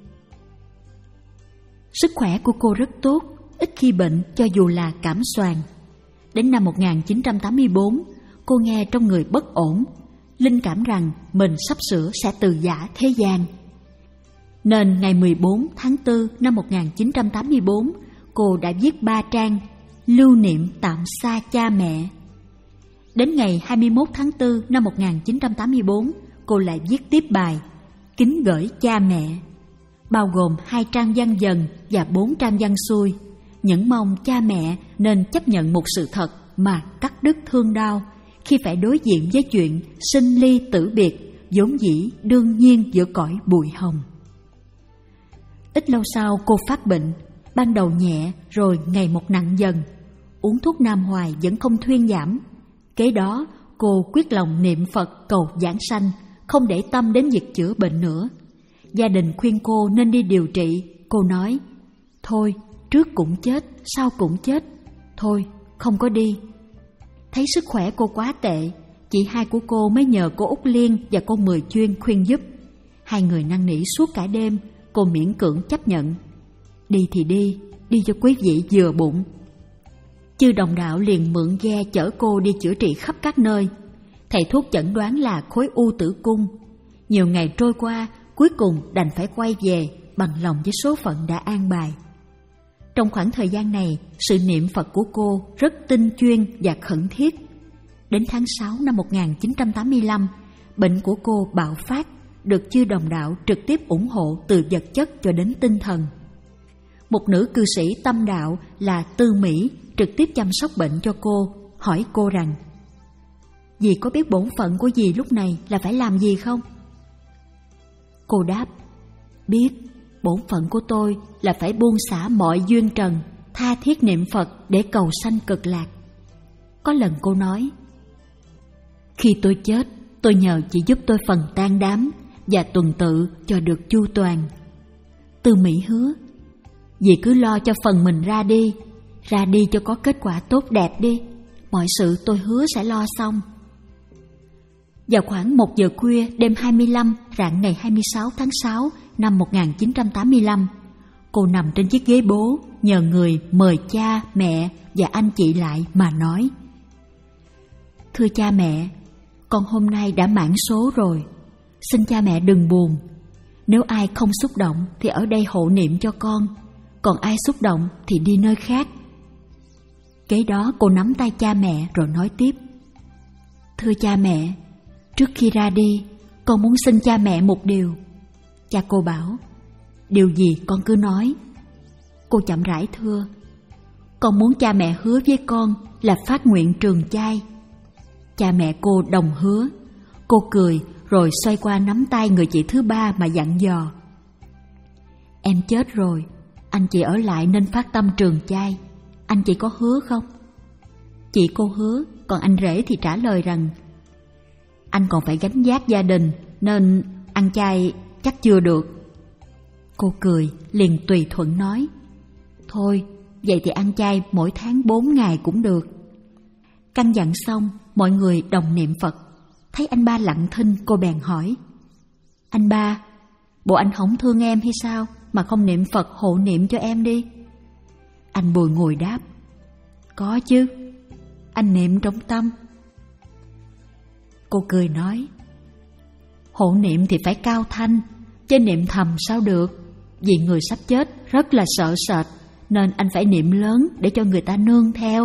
Sức khỏe của cô rất tốt, ít khi bệnh cho dù là cảm xoàng. Đến năm một nghìn chín trăm tám mươi bốn, cô nghe trong người bất ổn, linh cảm rằng mình sắp sửa sẽ từ giã thế gian. Nên ngày mười bốn tháng tư năm một nghìn chín trăm tám mươi bốn, cô đã viết ba trang lưu niệm tạm xa cha mẹ. Đến ngày hai mươi mốt tháng tư năm một nghìn chín trăm tám mươi bốn, cô lại viết tiếp bài kính gửi cha mẹ, bao gồm hai trang văn dần và bốn trang văn xuôi, những mong cha mẹ nên chấp nhận một sự thật mà cắt đứt thương đau khi phải đối diện với chuyện sinh ly tử biệt vốn dĩ đương nhiên giữa cõi bụi hồng. Ít lâu sau cô phát bệnh, ban đầu nhẹ rồi ngày một nặng dần, uống thuốc nam hoài vẫn không thuyên giảm. Kế đó cô quyết lòng niệm Phật cầu giảng sanh, không để tâm đến việc chữa bệnh nữa. Gia đình khuyên cô nên đi điều trị. Cô nói, thôi, trước cũng chết, sau cũng chết. Thôi, không có đi. Thấy sức khỏe cô quá tệ, chị hai của cô mới nhờ cô Út Liên và cô Mười Chuyên khuyên giúp. Hai người năn nỉ suốt cả đêm, cô miễn cưỡng chấp nhận. Đi thì đi, đi cho quý vị vừa bụng. Chư Đồng Đạo liền mượn ghe chở cô đi chữa trị khắp các nơi. Thầy thuốc chẩn đoán là khối u tử cung. Nhiều ngày trôi qua, cuối cùng đành phải quay về bằng lòng với số phận đã an bài. Trong khoảng thời gian này, sự niệm Phật của cô rất tinh chuyên và khẩn thiết. Đến tháng sáu năm một nghìn chín trăm tám mươi lăm, bệnh của cô bạo phát, được chư Đồng Đạo trực tiếp ủng hộ từ vật chất cho đến tinh thần. Một nữ cư sĩ tâm đạo là Tư Mỹ trực tiếp chăm sóc bệnh cho cô, hỏi cô rằng: "Dì có biết bổn phận của dì lúc này là phải làm gì không?" Cô đáp: "Biết, bổn phận của tôi là phải buông xả mọi duyên trần, tha thiết niệm Phật để cầu sanh cực lạc." Có lần cô nói: "Khi tôi chết, tôi nhờ chị giúp tôi phần tang đám và tuần tự cho được chu toàn." Tư Mỹ hứa: "Dì cứ lo cho phần mình ra đi, ra đi cho có kết quả tốt đẹp đi, mọi sự tôi hứa sẽ lo xong." Vào khoảng một giờ khuya đêm hai mươi lăm rạng ngày hai mươi sáu tháng sáu năm một nghìn chín trăm tám mươi lăm, cô nằm trên chiếc ghế bố, nhờ người mời cha, mẹ và anh chị lại mà nói: "Thưa cha mẹ, con hôm nay đã mãn số rồi, xin cha mẹ đừng buồn. Nếu ai không xúc động thì ở đây hộ niệm cho con, còn ai xúc động thì đi nơi khác." Kế đó cô nắm tay cha mẹ rồi nói tiếp: "Thưa cha mẹ, trước khi ra đi, con muốn xin cha mẹ một điều." Cha cô bảo: "Điều gì con cứ nói." Cô chậm rãi thưa: "Con muốn cha mẹ hứa với con là phát nguyện trường chay." Cha mẹ cô đồng hứa. Cô cười rồi xoay qua nắm tay người chị thứ ba mà dặn dò: "Em chết rồi, anh chị ở lại nên phát tâm trường chay. Anh chị có hứa không?" Chị cô hứa, còn anh rể thì trả lời rằng: "Anh còn phải gánh vác gia đình nên ăn chay chắc chưa được." Cô cười liền tùy thuận nói: "Thôi, vậy thì ăn chay mỗi tháng bốn ngày cũng được." Căn dặn xong, mọi người đồng niệm Phật. Thấy anh ba lặng thinh, cô bèn hỏi: "Anh ba, bộ anh không thương em hay sao mà không niệm Phật hộ niệm cho em đi?" Anh bùi ngùi đáp: "Có chứ, anh niệm trong tâm." Cô cười nói: "Hộ niệm thì phải cao thanh, chứ niệm thầm sao được. Vì người sắp chết rất là sợ sệt, nên anh phải niệm lớn để cho người ta nương theo."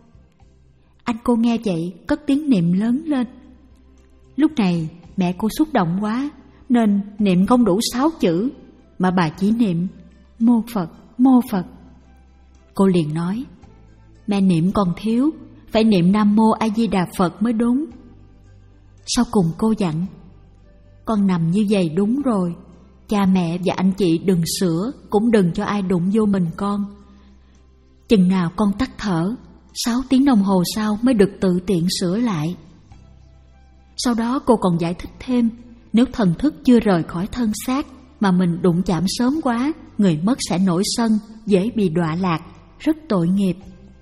Anh cô nghe vậy cất tiếng niệm lớn lên. Lúc này mẹ cô xúc động quá nên niệm không đủ sáu chữ, mà bà chỉ niệm mô Phật, mô Phật. Cô liền nói: "Mẹ niệm còn thiếu, phải niệm Nam Mô A Di Đà Phật mới đúng." Sau cùng cô dặn: "Con nằm như vậy đúng rồi, cha mẹ và anh chị đừng sửa, cũng đừng cho ai đụng vô mình con. Chừng nào con tắt thở, sáu tiếng đồng hồ sau mới được tự tiện sửa lại." Sau đó cô còn giải thích thêm, nếu thần thức chưa rời khỏi thân xác mà mình đụng chạm sớm quá, người mất sẽ nổi sân, dễ bị đọa lạc, rất tội nghiệp.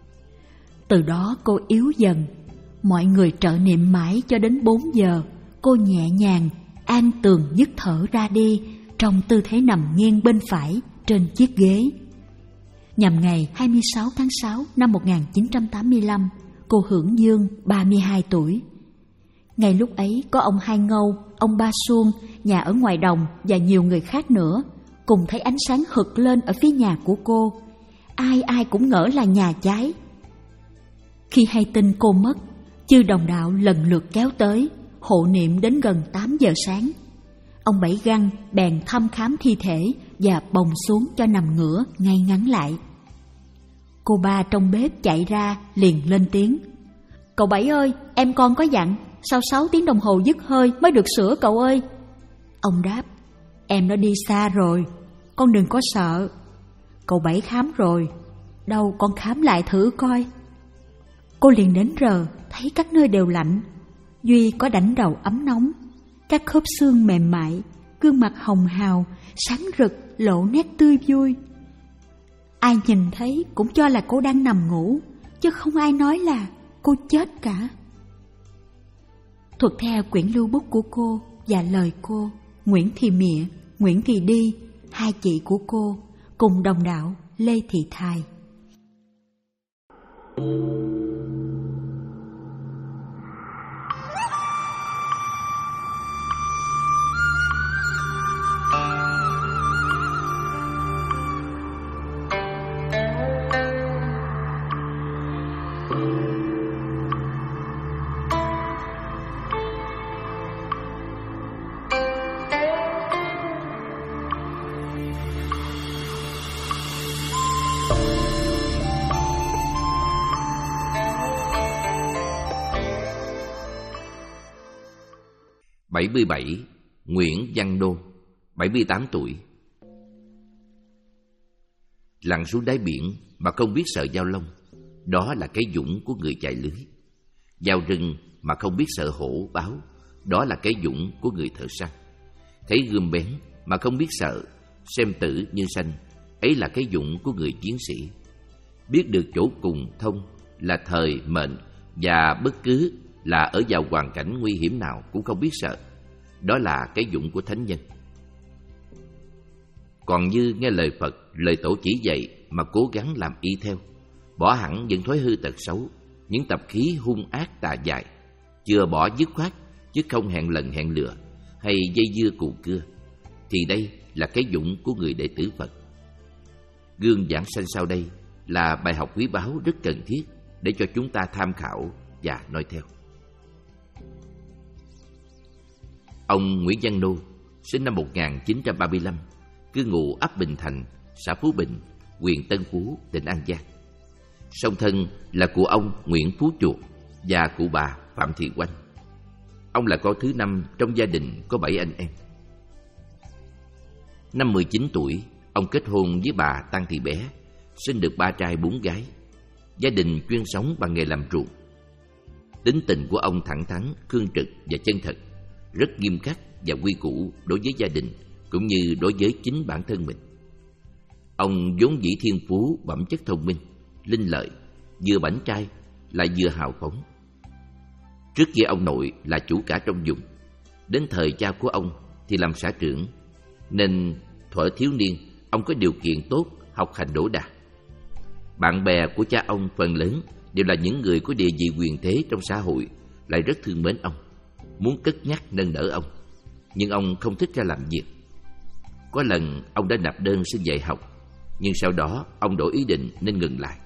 Từ đó cô yếu dần. Mọi người trợ niệm mãi cho đến bốn giờ, cô nhẹ nhàng, an tường dứt thở ra đi trong tư thế nằm nghiêng bên phải trên chiếc ghế. Nhằm ngày hai mươi sáu tháng sáu năm một nghìn chín trăm tám mươi lăm, cô hưởng dương ba mươi hai tuổi. Ngay lúc ấy có ông Hai Ngâu, ông Ba Suông, nhà ở ngoài đồng và nhiều người khác nữa cùng thấy ánh sáng hực lên ở phía nhà của cô. Ai ai cũng ngỡ là nhà cháy. Khi hay tin cô mất, chư Đồng Đạo lần lượt kéo tới, hộ niệm đến gần tám giờ sáng. Ông Bảy Găng bèn thăm khám thi thể và bồng xuống cho nằm ngửa ngay ngắn lại. Cô Ba trong bếp chạy ra liền lên tiếng: "Cậu Bảy ơi, em con có dặn, sau sáu tiếng đồng hồ dứt hơi mới được sửa cậu ơi." Ông đáp: "Em nó đi xa rồi, con đừng có sợ. Cậu Bảy khám rồi, đâu con khám lại thử coi." Cô liền đến rờ, thấy các nơi đều lạnh. Duy có đảnh đầu ấm nóng, các khớp xương mềm mại, gương mặt hồng hào, sáng rực, lộ nét tươi vui. Ai nhìn thấy cũng cho là cô đang nằm ngủ, chứ không ai nói là cô chết cả. Thuật theo quyển lưu bút của cô và lời cô, Nguyễn Thị Mịa, Nguyễn Thị Đi, hai chị của cô, cùng đồng đạo Lê Thị Thài. bảy mươi bảy. Nguyễn Văn Đô, bảy mươi tám tuổi. Lặn xuống đáy biển mà không biết sợ dao lông, đó là cái dũng của người chạy lưới. Vào rừng mà không biết sợ hổ báo, đó là cái dũng của người thợ săn. Thấy gươm bén mà không biết sợ, xem tử như xanh, ấy là cái dũng của người chiến sĩ. Biết được chỗ cùng thông là thời mệnh, và bất cứ là ở vào hoàn cảnh nguy hiểm nào cũng không biết sợ, đó là cái dũng của thánh nhân. Còn như nghe lời Phật, lời tổ chỉ dạy mà cố gắng làm y theo, bỏ hẳn những thói hư tật xấu, những tập khí hung ác tà dại, chưa bỏ dứt khoát chứ không hẹn lần hẹn lừa hay dây dưa cù cưa, thì đây là cái dũng của người đệ tử Phật. Gương giảng sanh sau đây là bài học quý báu rất cần thiết để cho chúng ta tham khảo và noi theo. Ông Nguyễn Văn Đô sinh năm một nghìn chín trăm ba mươi lăm, cư ngụ ấp Bình Thành, xã Phú Bình, huyện Tân Phú, tỉnh An Giang. Song thân là của ông Nguyễn Phú Chuột và cụ bà Phạm Thị Oanh. Ông là con thứ năm trong gia đình có bảy anh em. Năm mười chín tuổi, ông kết hôn với bà Tăng Thị Bé, sinh được ba trai bốn gái. Gia đình chuyên sống bằng nghề làm ruộng. Tính tình của ông thẳng thắn, cương trực và chân thật, rất nghiêm khắc và quy củ đối với gia đình cũng như đối với chính bản thân mình. Ông vốn dĩ thiên phú bẩm chất thông minh, linh lợi, vừa bảnh trai lại vừa hào phóng. Trước kia ông nội là chủ cả trong vùng, đến thời cha của ông thì làm xã trưởng, nên thuở thiếu niên ông có điều kiện tốt, học hành đỗ đạt. Bạn bè của cha ông phần lớn đều là những người có địa vị quyền thế trong xã hội, lại rất thương mến ông, muốn cất nhắc nâng đỡ ông, nhưng ông không thích ra làm việc. Có lần ông đã nộp đơn xin dạy học, nhưng sau đó ông đổi ý định nên ngừng lại.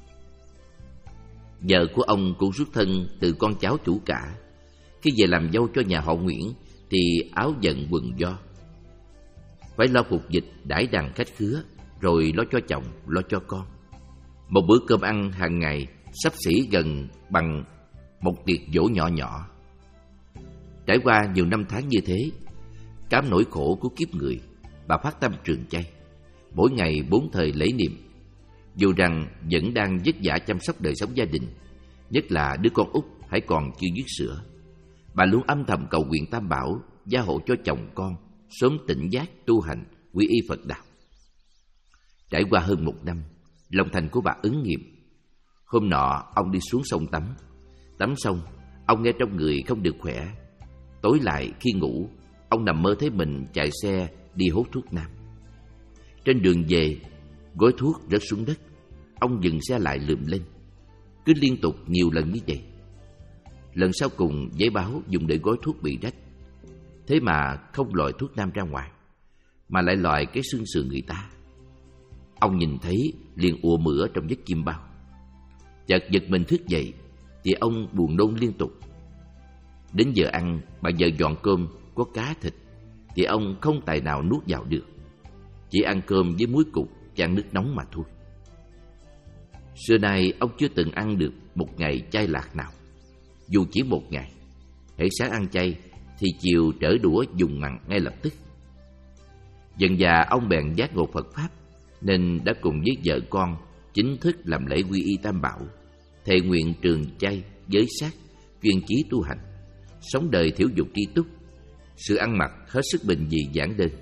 Vợ của ông cũng xuất thân từ con cháu chủ cả. Khi về làm dâu cho nhà họ Nguyễn thì áo giận quần do, phải lo phục dịch đãi đằng khách khứa, rồi lo cho chồng, lo cho con. Một bữa cơm ăn hàng ngày xấp xỉ gần bằng một tiệc dỗ nhỏ nhỏ. Trải qua nhiều năm tháng như thế, cám nỗi khổ của kiếp người, bà phát tâm trường chay, mỗi ngày bốn thời lễ niệm. Dù rằng vẫn đang vất vả chăm sóc đời sống gia đình, nhất là đứa con út hãy còn chưa dứt sữa, bà luôn âm thầm cầu nguyện Tam Bảo gia hộ cho chồng con sớm tỉnh giác tu hành, quy y Phật đạo. Trải qua hơn một năm, lòng thành của bà ứng nghiệm. Hôm nọ ông đi xuống sông tắm. Tắm xong, ông nghe trong người không được khỏe. Tối lại khi ngủ, ông nằm mơ thấy mình chạy xe đi hốt thuốc nam. Trên đường về, gói thuốc rớt xuống đất. Ông dừng xe lại lượm lên. Cứ liên tục nhiều lần như vậy. Lần sau cùng giấy báo dùng để gói thuốc bị rách. Thế mà không lòi thuốc nam ra ngoài, mà lại lòi cái xương sườn người ta. Ông nhìn thấy liền ùa mửa trong giấc chim bao. Chợt giật mình thức dậy thì ông buồn nôn liên tục. Đến giờ ăn, bà vợ dọn cơm có cá thịt thì ông không tài nào nuốt vào được, chỉ ăn cơm với muối cục chan nước nóng mà thôi. Xưa nay ông chưa từng ăn được một ngày chay lạc nào, dù chỉ một ngày. Hễ sáng ăn chay thì chiều trở đũa dùng mặn ngay lập tức. Dần dà ông bèn giác ngộ Phật pháp, nên đã cùng với vợ con chính thức làm lễ quy y Tam Bảo, thệ nguyện trường chay giới sát, chuyên chí tu hành, sống đời thiểu dục tri túc, sự ăn mặc hết sức bình dị giản đơn.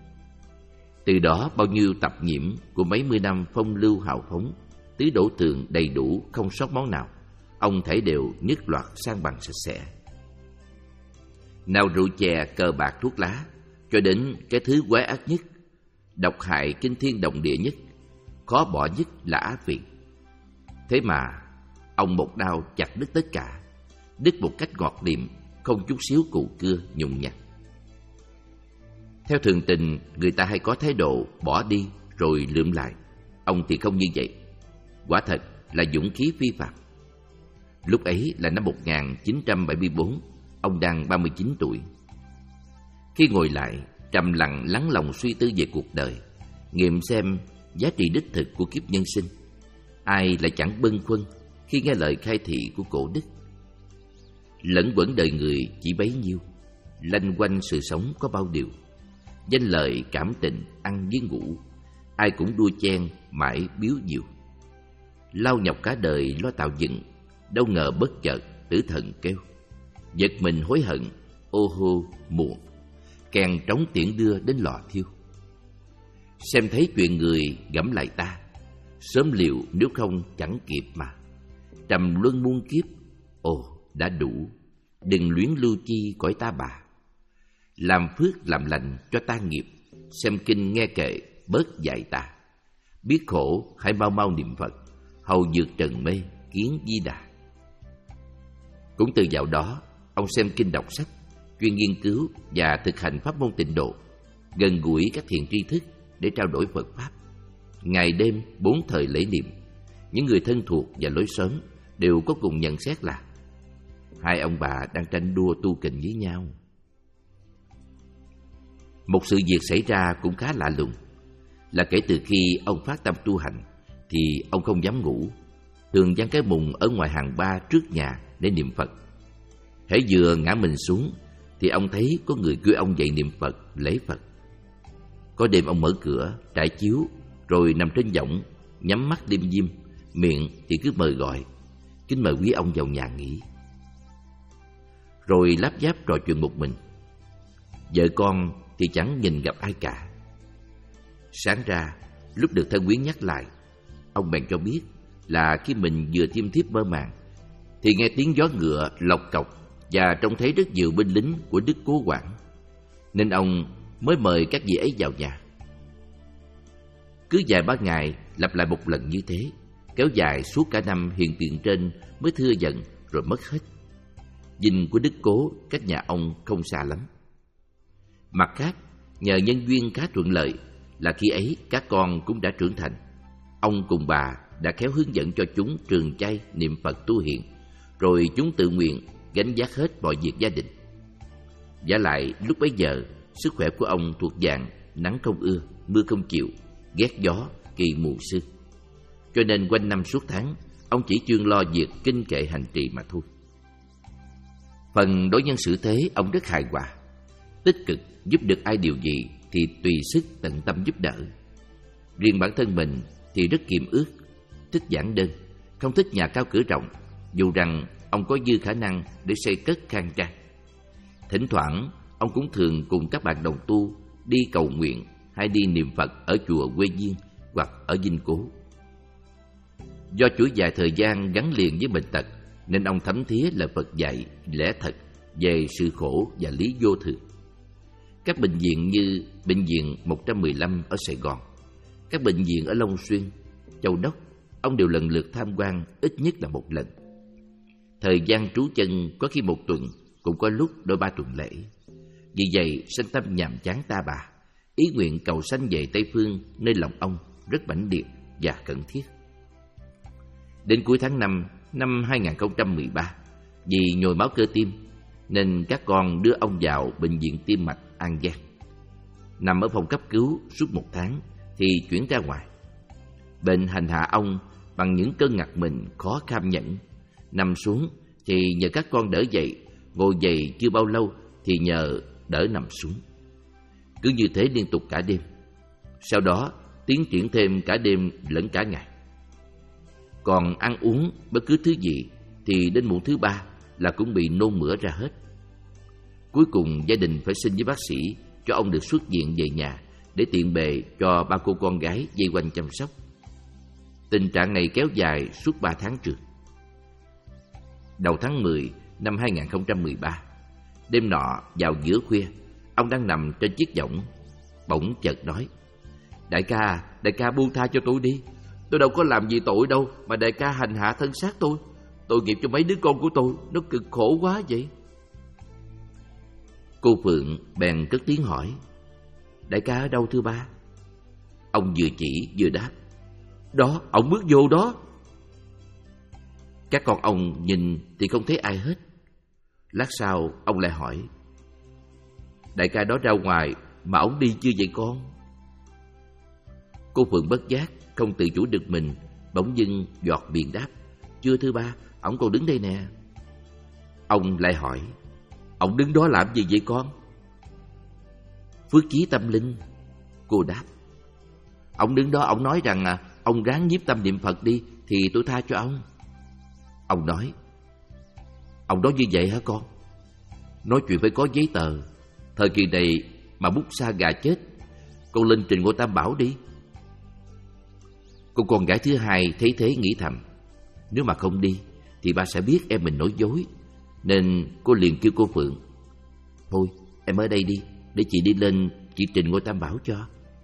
Từ đó bao nhiêu tập nhiễm của mấy mươi năm phong lưu hào phóng, tứ đổ tường đầy đủ không sót món nào, ông thảy đều nhất loạt san bằng sạch sẽ. Nào rượu chè, cờ bạc, thuốc lá, cho đến cái thứ quái ác nhất, độc hại kinh thiên động địa nhất, khó bỏ nhất là á vị. Thế mà ông một đao chặt đứt tất cả, đứt một cách ngọt liệm, không chút xíu cù cưa nhùng nhặt. Theo thường tình, người ta hay có thái độ bỏ đi rồi lượm lại. Ông thì không như vậy. Quả thật là dũng khí phi phàm. Lúc ấy là năm một nghìn chín trăm bảy mươi tư, ông đang ba mươi chín tuổi. Khi ngồi lại, trầm lặng lắng lòng suy tư về cuộc đời, nghiệm xem giá trị đích thực của kiếp nhân sinh, ai lại chẳng bâng khuâng khi nghe lời khai thị của cổ đức. Lẫn quẩn đời người chỉ bấy nhiêu, lanh quanh sự sống có bao điều, danh lợi cảm tình ăn với ngủ, ai cũng đua chen mãi biếu diệu. Lao nhọc cả đời lo tạo dựng, đâu ngờ bất chợt tử thần kêu, giật mình hối hận, ô hô muộn, kèn trống tiễn đưa đến lò thiêu. Xem thấy chuyện người gẫm lại ta, sớm liệu nếu không chẳng kịp mà. Trầm luân muôn kiếp, ồ đã đủ, đừng luyến lưu chi cõi ta bà. Làm phước làm lành cho ta nghiệp, xem kinh nghe kệ bớt dạy ta. Biết khổ hãy mau mau niệm Phật, hầu vượt trần mê kiến Di Đà. Cũng từ dạo đó, ông xem kinh đọc sách, chuyên nghiên cứu và thực hành pháp môn tịnh độ, gần gũi các thiện tri thức để trao đổi Phật pháp. Ngày đêm bốn thời lễ niệm, những người thân thuộc và lối xóm đều có cùng nhận xét là hai ông bà đang tranh đua tu kình với nhau. Một sự việc xảy ra cũng khá lạ lùng, là kể từ khi ông phát tâm tu hành thì ông không dám ngủ, thường dán cái mùng ở ngoài hàng ba trước nhà để niệm Phật. Hễ vừa ngã mình xuống thì ông thấy có người kêu ông dậy niệm Phật, lễ Phật. Có đêm ông mở cửa, trải chiếu, rồi nằm trên võng, nhắm mắt lim dim, miệng thì cứ mời gọi, kính mời quý ông vào nhà nghỉ. Rồi láp giáp trò chuyện một mình. Vợ con thì chẳng nhìn gặp ai cả. Sáng ra, lúc được thân quyến nhắc lại, ông bèn cho biết là khi mình vừa thiêm thiếp mơ màng thì nghe tiếng gió ngựa lộc cọc và trông thấy rất nhiều binh lính của Đức Cố Quảng, nên ông mới mời các vị ấy vào nhà. Cứ vài ba ngày lặp lại một lần như thế, kéo dài suốt cả năm, hiện tượng trên mới thưa dần rồi mất hết. Dinh của Đức Cố cách nhà ông không xa lắm. Mặt khác, nhờ nhân duyên khá thuận lợi là khi ấy các con cũng đã trưởng thành. Ông cùng bà đã khéo hướng dẫn cho chúng trường chay niệm Phật tu hiền, rồi chúng tự nguyện gánh vác hết mọi việc gia đình. Vả lại lúc bấy giờ, sức khỏe của ông thuộc dạng nắng không ưa, mưa không chịu, ghét gió, kỳ mù sương. Cho nên quanh năm suốt tháng, ông chỉ chuyên lo việc kinh kệ hành trì mà thôi. Phần đối nhân xử thế, ông rất hài hòa, tích cực giúp được ai điều gì thì tùy sức tận tâm giúp đỡ. Riêng bản thân mình thì rất kiệm ước, thích giản đơn, không thích nhà cao cửa rộng, dù rằng ông có dư khả năng để xây cất khang trang. Thỉnh thoảng, ông cũng thường cùng các bạn đồng tu đi cầu nguyện hay đi niệm Phật ở chùa quê duyên hoặc ở dinh Cố. Do chuỗi dài thời gian gắn liền với bệnh tật, nên ông thấm thía lời Phật dạy lẽ thật về sự khổ và lý vô thường. Các bệnh viện như Bệnh viện một trăm mười lăm ở Sài Gòn, các bệnh viện ở Long Xuyên, Châu Đốc, ông đều lần lượt tham quan ít nhất là một lần. Thời gian trú chân có khi một tuần, cũng có lúc đôi ba tuần lễ. Vì vậy, sanh tâm nhàm chán ta bà, ý nguyện cầu sanh về Tây Phương nơi lòng ông rất mãnh liệt và cần thiết. Đến cuối tháng năm năm hai nghìn không trăm mười ba, vì nhồi máu cơ tim, nên các con đưa ông vào bệnh viện tim mạch An Giang. Nằm ở phòng cấp cứu suốt một tháng thì chuyển ra ngoài. Bệnh hành hạ ông bằng những cơn ngặt mình khó kham nhẫn. Nằm xuống thì nhờ các con đỡ dậy, ngồi dậy chưa bao lâu thì nhờ đỡ nằm xuống. Cứ như thế liên tục cả đêm. Sau đó tiến triển thêm cả đêm lẫn cả ngày. Còn ăn uống bất cứ thứ gì thì đến muộn thứ ba là cũng bị nôn mửa ra hết. Cuối cùng gia đình phải xin với bác sĩ cho ông được xuất viện về nhà để tiện bề cho ba cô con gái dây quanh chăm sóc. Tình trạng này kéo dài suốt ba tháng trường. Đầu tháng mười năm hai nghìn không trăm mười ba, đêm nọ vào giữa khuya, ông đang nằm trên chiếc võng, bỗng chợt nói: "Đại ca, đại ca buông tha cho tôi đi. Tôi đâu có làm gì tội đâu mà đại ca hành hạ thân xác tôi. Tội nghiệp cho mấy đứa con của tôi, nó cực khổ quá vậy." Cô Phượng bèn cất tiếng hỏi: "Đại ca ở đâu thưa ba?" Ông vừa chỉ vừa đáp: "Đó, ông bước vô đó." Các con ông nhìn thì không thấy ai hết. Lát sau ông lại hỏi: "Đại ca đó ra ngoài mà ông đi chưa vậy con?" Cô Phượng bất giác không tự chủ được mình, bỗng dưng giọt miệng đáp: "Chưa thưa ba, ổng còn đứng đây nè." Ông lại hỏi: "Ổng đứng đó làm gì vậy con?" "Phước chí tâm linh." Cô đáp. "Ổng đứng đó, ổng nói rằng à, ông ráng nhiếp tâm niệm Phật đi thì tôi tha cho ông." Ông nói: "Ông nói như vậy hả con? Nói chuyện phải có giấy tờ. Thời kỳ này mà bút sa gà chết, con lên trình Ngộ Tam Bảo đi." Cô con gái thứ hai thấy thế nghĩ thầm: nếu mà không đi thì ba sẽ biết em mình nói dối, nên cô liền kêu cô Phượng: "Thôi em ở đây đi, để chị đi lên chị trình Ngộ Tam Bảo cho."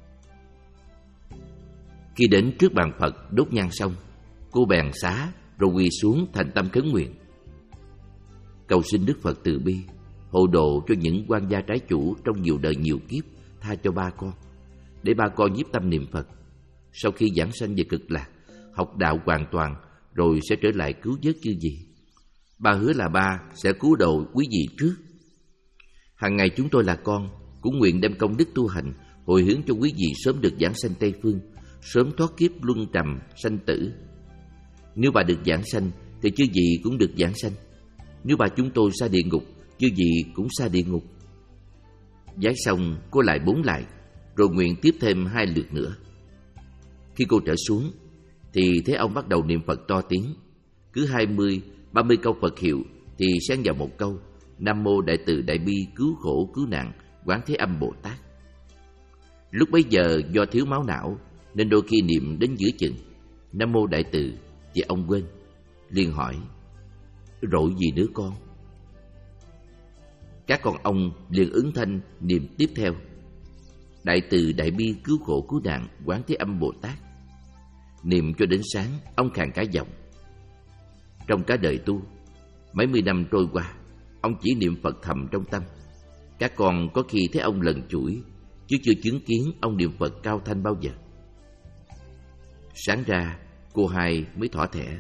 Khi đến trước bàn Phật đốt nhang xong, cô bèn xá rồi quỳ xuống thành tâm khấn nguyện: "Cầu xin Đức Phật từ bi hộ độ cho những quan gia trái chủ trong nhiều đời nhiều kiếp, tha cho ba con, để ba con nhiếp tâm niệm Phật. Sau khi giảng sanh về cực lạc, học đạo hoàn toàn, rồi sẽ trở lại cứu vớt chư vị. Ba hứa là ba sẽ cứu độ quý vị trước. Hàng ngày chúng tôi là con cũng nguyện đem công đức tu hành hồi hướng cho quý vị sớm được giảng sanh Tây Phương, sớm thoát kiếp luân trầm sanh tử. Nếu bà được giảng sanh thì chư vị cũng được giảng sanh. Nếu bà chúng tôi xa địa ngục, chư vị cũng xa địa ngục." Vái xong cô lại bốn lại, rồi nguyện tiếp thêm hai lượt nữa. Khi cô trở xuống thì thấy ông bắt đầu niệm Phật to tiếng. Cứ hai mươi, ba mươi câu Phật hiệu thì xen vào một câu: Nam Mô Đại Từ Đại Bi Cứu Khổ Cứu Nạn Quán Thế Âm Bồ Tát. Lúc bấy giờ do thiếu máu não nên đôi khi niệm đến giữa chừng Nam Mô Đại Từ thì ông quên, liền hỏi: "Rội gì nữa con?" Các con ông liền ứng thanh niệm tiếp theo: Đại Từ Đại Bi Cứu Khổ Cứu Nạn Quán Thế Âm Bồ Tát. Niệm cho đến sáng, ông khàn cả giọng. Trong cả đời tu, mấy mươi năm trôi qua, ông chỉ niệm Phật thầm trong tâm. Các con có khi thấy ông lần chuỗi, chứ chưa chứng kiến ông niệm Phật cao thanh bao giờ. Sáng ra, cô hai mới thỏ thẻ: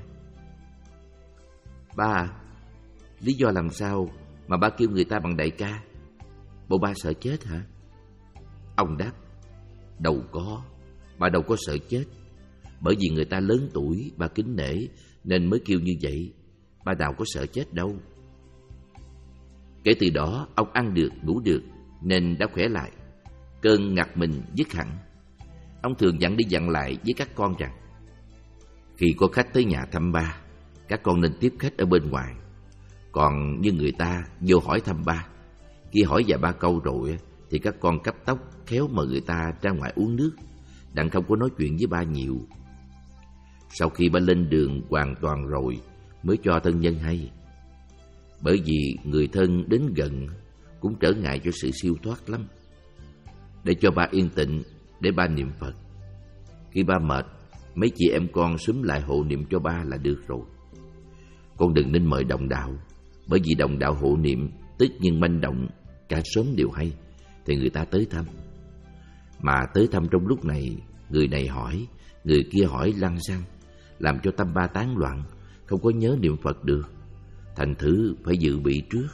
"Ba, lý do làm sao mà ba kêu người ta bằng đại ca? Bộ ba sợ chết hả?" Ông đáp: "Đâu có, ba đâu có sợ chết. Bởi vì người ta lớn tuổi, ba kính nể nên mới kêu như vậy. Ba nào có sợ chết đâu." Kể từ đó, ông ăn được, ngủ được nên đã khỏe lại. Cơn ngặt mình dứt hẳn. Ông thường dặn đi dặn lại với các con rằng: khi có khách tới nhà thăm ba, các con nên tiếp khách ở bên ngoài. Còn như người ta vô hỏi thăm ba, khi hỏi vài ba câu rồi thì các con cấp tốc khéo mời người ta ra ngoài uống nước, đặng không có nói chuyện với ba nhiều. Sau khi ba lên đường hoàn toàn rồi mới cho thân nhân hay. Bởi vì người thân đến gần cũng trở ngại cho sự siêu thoát lắm. Để cho ba yên tĩnh, để ba niệm Phật. Khi ba mệt, mấy chị em con xúm lại hộ niệm cho ba là được rồi. Con đừng nên mời đồng đạo, bởi vì đồng đạo hộ niệm tức nhưng manh động, cả xóm đều hay, thì người ta tới thăm. Mà tới thăm trong lúc này, người này hỏi, người kia hỏi lăng xăng, làm cho tâm ba tán loạn, không có nhớ niệm Phật được. Thành thử phải dự bị trước.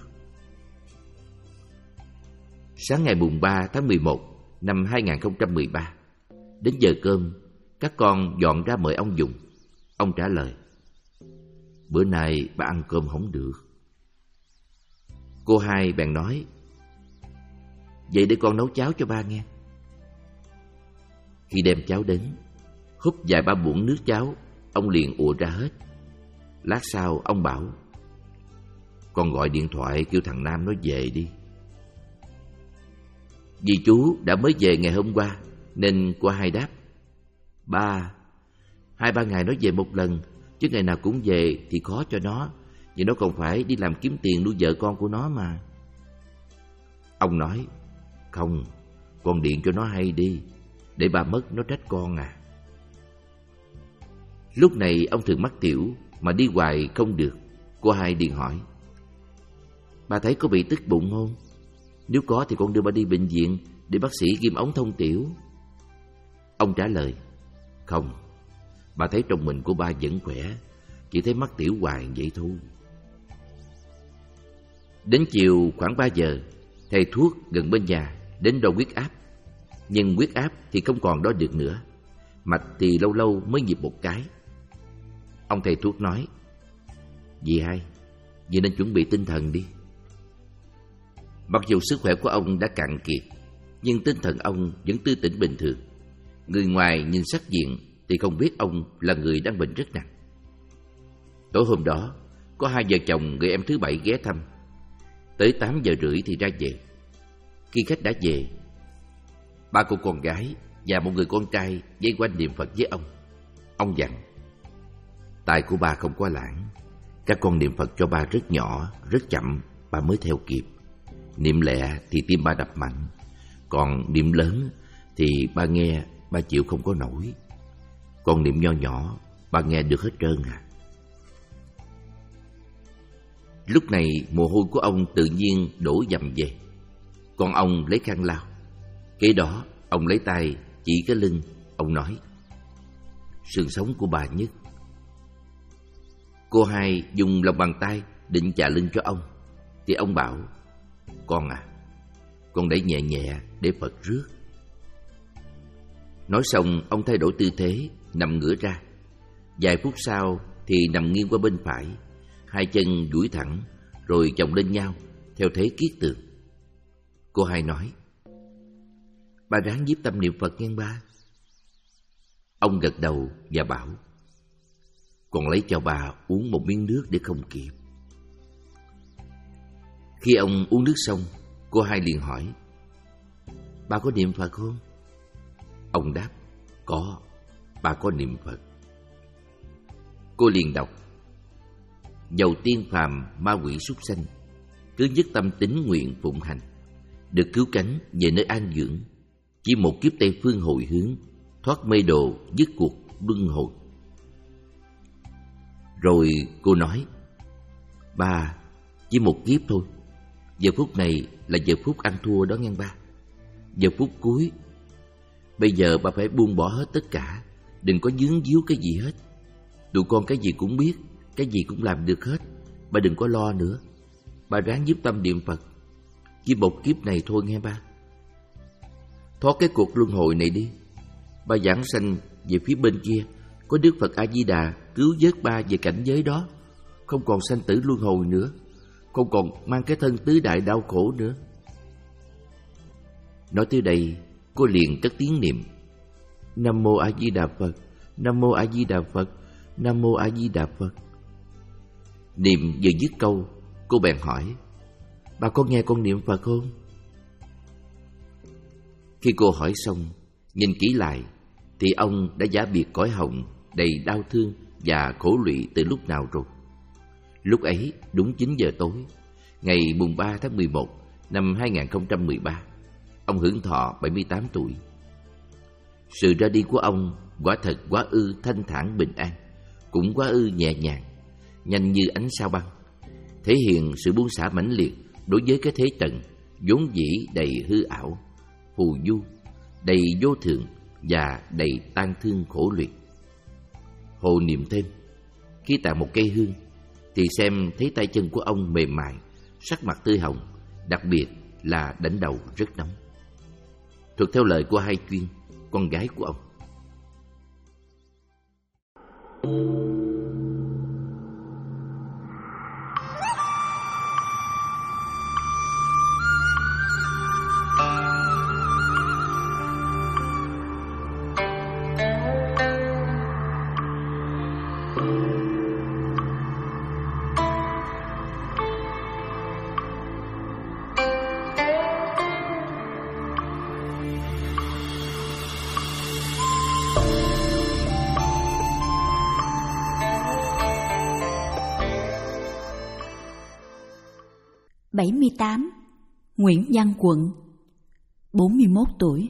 Sáng ngày mùng ba tháng mười một năm hai nghìn không trăm mười ba, đến giờ cơm, các con dọn ra mời ông dùng. Ông trả lời: "Bữa nay ba ăn cơm không được." Cô hai bèn nói: "Vậy để con nấu cháo cho ba nghe." Khi đem cháo đến, húp vài ba muỗng nước cháo, ông liền ùa ra hết. Lát sau ông bảo: "Con gọi điện thoại kêu thằng Nam nó về đi, Vì chú đã mới về ngày hôm qua, nên cô Hai đáp: Ba, hai ba ngày nó về một lần, chứ ngày nào cũng về thì khó cho nó, vì nó còn phải đi làm kiếm tiền nuôi vợ con của nó mà. Ông nói: Không, con điện cho nó hay đi, để ba mất nó trách con à. Lúc này ông thường mắc tiểu, mà đi hoài không được. Cô Hai điện hỏi: Ba thấy có bị tức bụng không? Nếu có thì con đưa ba đi bệnh viện để bác sĩ ghim ống thông tiểu. Ông trả lời: Không, ba thấy trong mình của ba vẫn khỏe, chỉ thấy mắc tiểu hoài vậy thôi. Đến chiều khoảng ba giờ, thầy thuốc gần bên nhà đến đo huyết áp. Nhưng huyết áp thì không còn đo được nữa, mạch thì lâu lâu mới nhịp một cái. Ông thầy thuốc nói: Dì Hai, dì nên chuẩn bị tinh thần đi. Mặc dù sức khỏe của ông đã cạn kiệt, nhưng tinh thần ông vẫn tươi tỉnh bình thường. Người ngoài nhìn sắc diện thì không biết ông là người đang bệnh rất nặng. Tối hôm đó, có hai vợ chồng người em thứ bảy ghé thăm. Tới tám giờ rưỡi thì ra về. Khi khách đã về, ba cô con gái và một người con trai vây quanh niệm Phật với ông. Ông dặn: Tai của ba không có lãng, các con niệm Phật cho ba rất nhỏ, rất chậm, ba mới theo kịp. Niệm lẹ thì tim ba đập mạnh, còn niệm lớn thì ba nghe ba chịu không có nổi. Còn niệm nho nhỏ ba nghe được hết trơn à. Lúc này mồ hôi của ông tự nhiên đổ dầm về. Còn ông lấy khăn lau. Kế đó ông lấy tay chỉ cái lưng. Ông nói: Xương sống của bà nhức. Cô Hai dùng lòng bàn tay định chà lưng cho ông, thì ông bảo: Con à, con đẩy nhẹ nhẹ để Phật rước. Nói xong ông thay đổi tư thế, nằm ngửa ra. Vài phút sau thì nằm nghiêng qua bên phải, hai chân duỗi thẳng rồi chồng lên nhau theo thế kiết tường. Cô Hai nói: Ba ráng nhiếp tâm niệm Phật nghe ba. Ông gật đầu và bảo: Con lấy cho bà uống một miếng nước để không kịp. Khi ông uống nước xong, cô Hai liền hỏi: Ba có niệm Phật không? Ông đáp: Có, ba có niệm Phật. Cô liền đọc: Dầu tiên phàm ma quỷ súc sanh, cứ nhất tâm tín nguyện phụng hành, được cứu cánh về nơi an dưỡng. Chỉ một kiếp Tây phương hồi hướng, thoát mê đồ dứt cuộc luân hồi. Rồi cô nói: Ba, chỉ một kiếp thôi. Giờ phút này là giờ phút ăn thua đó nghe ba. Giờ phút cuối. Bây giờ ba phải buông bỏ hết tất cả, đừng có dướng díu cái gì hết. Tụi con cái gì cũng biết, cái gì cũng làm được hết. Ba đừng có lo nữa. Ba ráng giúp tâm niệm Phật. Chỉ một kiếp này thôi nghe ba. Thoát cái cuộc luân hồi này đi. Ba giảng sanh về phía bên kia, có Đức Phật A-di-đà cứu vớt ba về cảnh giới đó. Không còn sanh tử luân hồi nữa, không còn mang cái thân tứ đại đau khổ nữa. Nói tới đây, cô liền cất tiếng niệm: Nam mô A Di Đà Phật, Nam mô A Di Đà Phật, Nam mô A Di Đà Phật. Niệm vừa dứt câu, cô bèn hỏi: Bà có nghe con niệm Phật không? Khi cô hỏi xong, nhìn kỹ lại thì ông đã giả biệt cõi hồng, đầy đau thương và khổ lụy từ lúc nào rồi. Lúc ấy đúng chín giờ tối, ngày mùng ba tháng mười một năm hai nghìn không trăm mười ba, ông hưởng thọ bảy mươi tám tuổi. Sự ra đi của ông quả thật quá ư thanh thản bình an, cũng quá ư nhẹ nhàng, nhanh như ánh sao băng, thể hiện sự buông xả mãnh liệt đối với cái thế trần vốn dĩ đầy hư ảo, phù du, đầy vô thường và đầy tan thương khổ luyện. Hồ niệm thêm, khi tại một cây hương thì xem thấy tay chân của ông mềm mại, sắc mặt tươi hồng, đặc biệt là đỉnh đầu rất nóng. Thuật theo lời của Hai Chuyên, con gái của ông. bảy mươi tám. Nguyễn Văn Quận, bốn mươi mốt tuổi.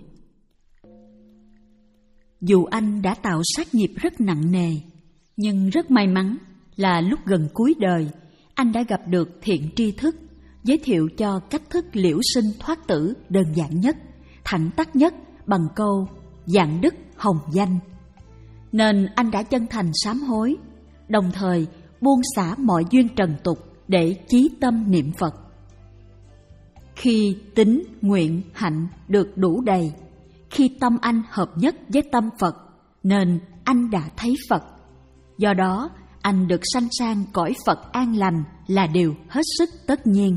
Dù anh đã tạo sát nghiệp rất nặng nề, nhưng rất may mắn là lúc gần cuối đời, anh đã gặp được thiện tri thức, giới thiệu cho cách thức liễu sinh thoát tử đơn giản nhất, thẳng tắc nhất bằng câu vạn đức hồng danh. Nên anh đã chân thành sám hối, đồng thời buông xả mọi duyên trần tục để chí tâm niệm Phật. Khi tín, nguyện, hạnh được đủ đầy, khi tâm anh hợp nhất với tâm Phật, nên anh đã thấy Phật. Do đó, anh được sanh sang cõi Phật an lành là điều hết sức tất nhiên.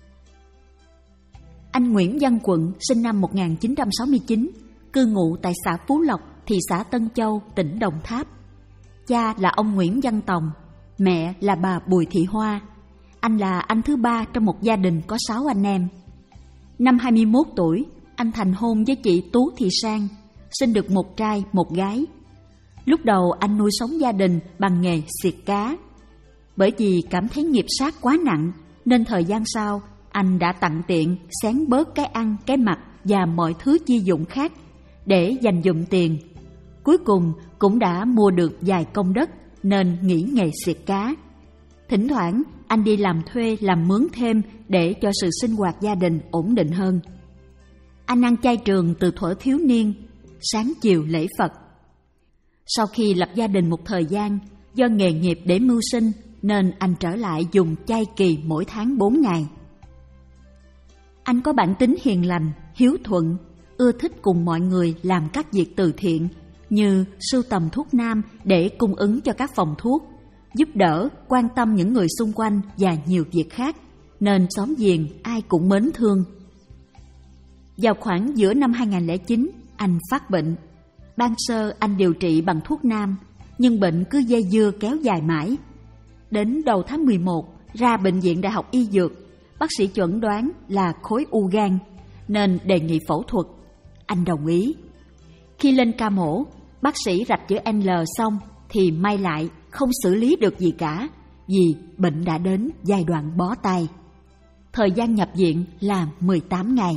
Anh Nguyễn Văn Quận sinh năm một nghìn chín trăm sáu mươi chín, cư ngụ tại xã Phú Lộc, thị xã Tân Châu, tỉnh Đồng Tháp. Cha là ông Nguyễn Văn Tòng, mẹ là bà Bùi Thị Hoa. Anh là anh thứ ba trong một gia đình có sáu anh em. Năm hai mươi mốt tuổi, anh thành hôn với chị Tú Thị Sang, sinh được một trai, một gái. Lúc đầu anh nuôi sống gia đình bằng nghề xiệt cá. Bởi vì cảm thấy nghiệp sát quá nặng, nên thời gian sau, anh đã tặng tiện xén bớt cái ăn, cái mặc và mọi thứ chi dụng khác để dành dụm tiền. Cuối cùng cũng đã mua được vài công đất nên nghỉ nghề xiệt cá. Thỉnh thoảng anh đi làm thuê, làm mướn thêm để cho sự sinh hoạt gia đình ổn định hơn. Anh ăn chay trường từ thuở thiếu niên, sáng chiều lễ Phật. Sau khi lập gia đình một thời gian, do nghề nghiệp để mưu sinh nên anh trở lại dùng chay kỳ mỗi tháng bốn ngày. Anh có bản tính hiền lành, hiếu thuận, ưa thích cùng mọi người làm các việc từ thiện như sưu tầm thuốc nam để cung ứng cho các phòng thuốc, giúp đỡ, quan tâm những người xung quanh và nhiều việc khác, nên xóm giềng ai cũng mến thương. Vào khoảng giữa năm hai nghìn không trăm lẻ chín, anh phát bệnh. Ban sơ anh điều trị bằng thuốc nam, nhưng bệnh cứ dây dưa kéo dài mãi. Đến đầu tháng mười một, ra Bệnh viện Đại học Y Dược, bác sĩ chẩn đoán là khối u gan, nên đề nghị phẫu thuật. Anh đồng ý. Khi lên ca mổ, bác sĩ rạch chữ L xong thì may lại không xử lý được gì cả, vì bệnh đã đến giai đoạn bó tay. Thời gian nhập viện là mười tám ngày.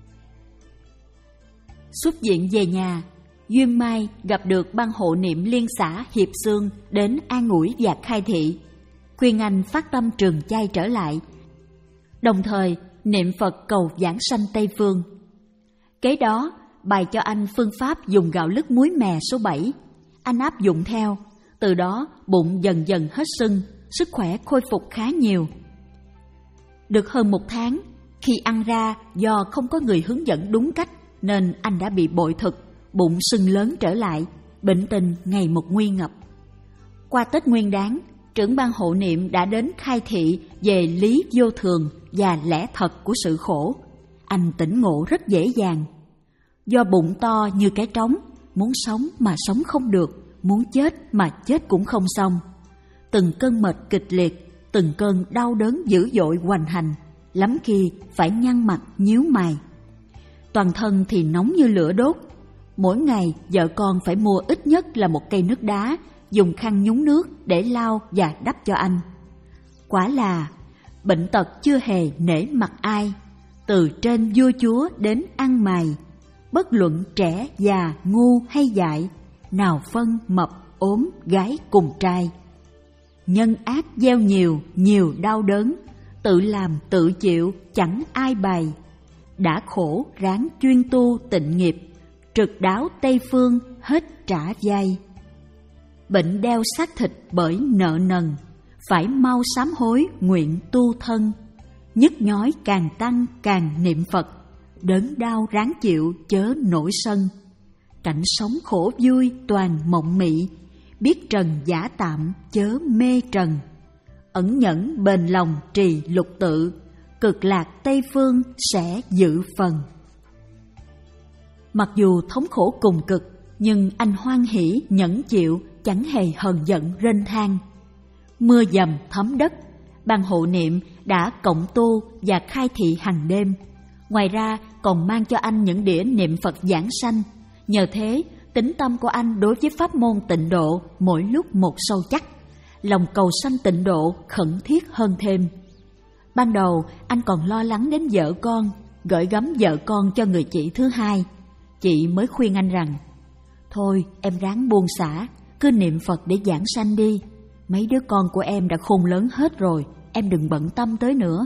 Xuất viện về nhà, duyên may gặp được ban hộ niệm liên xã Hiệp Xương đến an ủi và khai thị, khuyên anh phát tâm trường chay trở lại, đồng thời niệm Phật cầu vãng sanh Tây Phương. Kế đó, bày cho anh phương pháp dùng gạo lứt muối mè số bảy. Anh áp dụng theo, từ đó bụng dần dần hết sưng, sức khỏe khôi phục khá nhiều. Được hơn một tháng, khi ăn ra do không có người hướng dẫn đúng cách nên anh đã bị bội thực, bụng sưng lớn trở lại, bệnh tình ngày một nguy ngập. Qua Tết Nguyên Đán, trưởng ban hộ niệm đã đến khai thị về lý vô thường và lẽ thật của sự khổ. Anh tỉnh ngộ rất dễ dàng. Do bụng to như cái trống, muốn sống mà sống không được, muốn chết mà chết cũng không xong. Từng cơn mệt kịch liệt, từng cơn đau đớn dữ dội hoành hành, lắm khi phải nhăn mặt nhíu mày. Toàn thân thì nóng như lửa đốt. Mỗi ngày vợ con phải mua ít nhất là một cây nước đá, dùng khăn nhúng nước để lau và đắp cho anh. Quả là bệnh tật chưa hề nể mặt ai, từ trên vua chúa đến ăn mày, bất luận trẻ già ngu hay dại, nào phân mập ốm gái cùng trai. Nhân ác gieo nhiều, nhiều đau đớn, tự làm tự chịu chẳng ai bày. Đã khổ ráng chuyên tu tịnh nghiệp, trực đáo Tây Phương hết trả vay. Bệnh đeo xác thịt bởi nợ nần, phải mau sám hối nguyện tu thân. Nhức nhói càng tăng càng niệm Phật, đớn đau ráng chịu chớ nổi sân. Cảnh sống khổ vui toàn mộng mị, biết trần giả tạm chớ mê trần. Ẩn nhẫn bền lòng trì lục tự, cực lạc Tây Phương sẽ giữ phần. Mặc dù thống khổ cùng cực, nhưng anh hoan hỷ nhẫn chịu, chẳng hề hờn giận rên than. Mưa dầm thấm đất, ban hộ niệm đã cộng tu và khai thị hàng đêm. Ngoài ra còn mang cho anh những đĩa niệm Phật giảng sanh. Nhờ thế, tín tâm của anh đối với pháp môn tịnh độ mỗi lúc một sâu chắc, lòng cầu sanh tịnh độ khẩn thiết hơn thêm. Ban đầu anh còn lo lắng đến vợ con, gửi gắm vợ con cho người chị thứ hai. Chị mới khuyên anh rằng, thôi em ráng buông xả, cứ niệm Phật để giảng sanh đi. Mấy đứa con của em đã khôn lớn hết rồi, em đừng bận tâm tới nữa.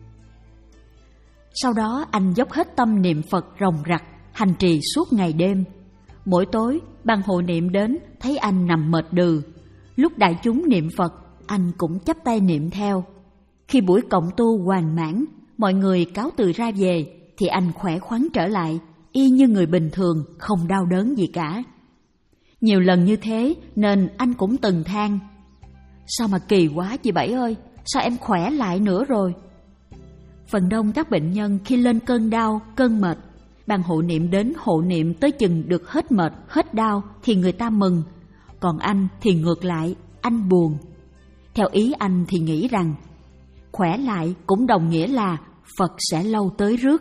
Sau đó anh dốc hết tâm niệm Phật ròng rặc, hành trì suốt ngày đêm. Mỗi tối, ban hộ niệm đến thấy anh nằm mệt đừ. Lúc đại chúng niệm Phật, anh cũng chắp tay niệm theo. Khi buổi cộng tu hoàn mãn, mọi người cáo từ ra về, thì anh khỏe khoắn trở lại, y như người bình thường, không đau đớn gì cả. Nhiều lần như thế nên anh cũng từng than, sao mà kỳ quá chị Bảy ơi, sao em khỏe lại nữa rồi. Phần đông các bệnh nhân khi lên cơn đau, cơn mệt, ban hộ niệm đến hộ niệm tới chừng được hết mệt, hết đau thì người ta mừng. Còn anh thì ngược lại, anh buồn. Theo ý anh thì nghĩ rằng khỏe lại cũng đồng nghĩa là Phật sẽ lâu tới rước.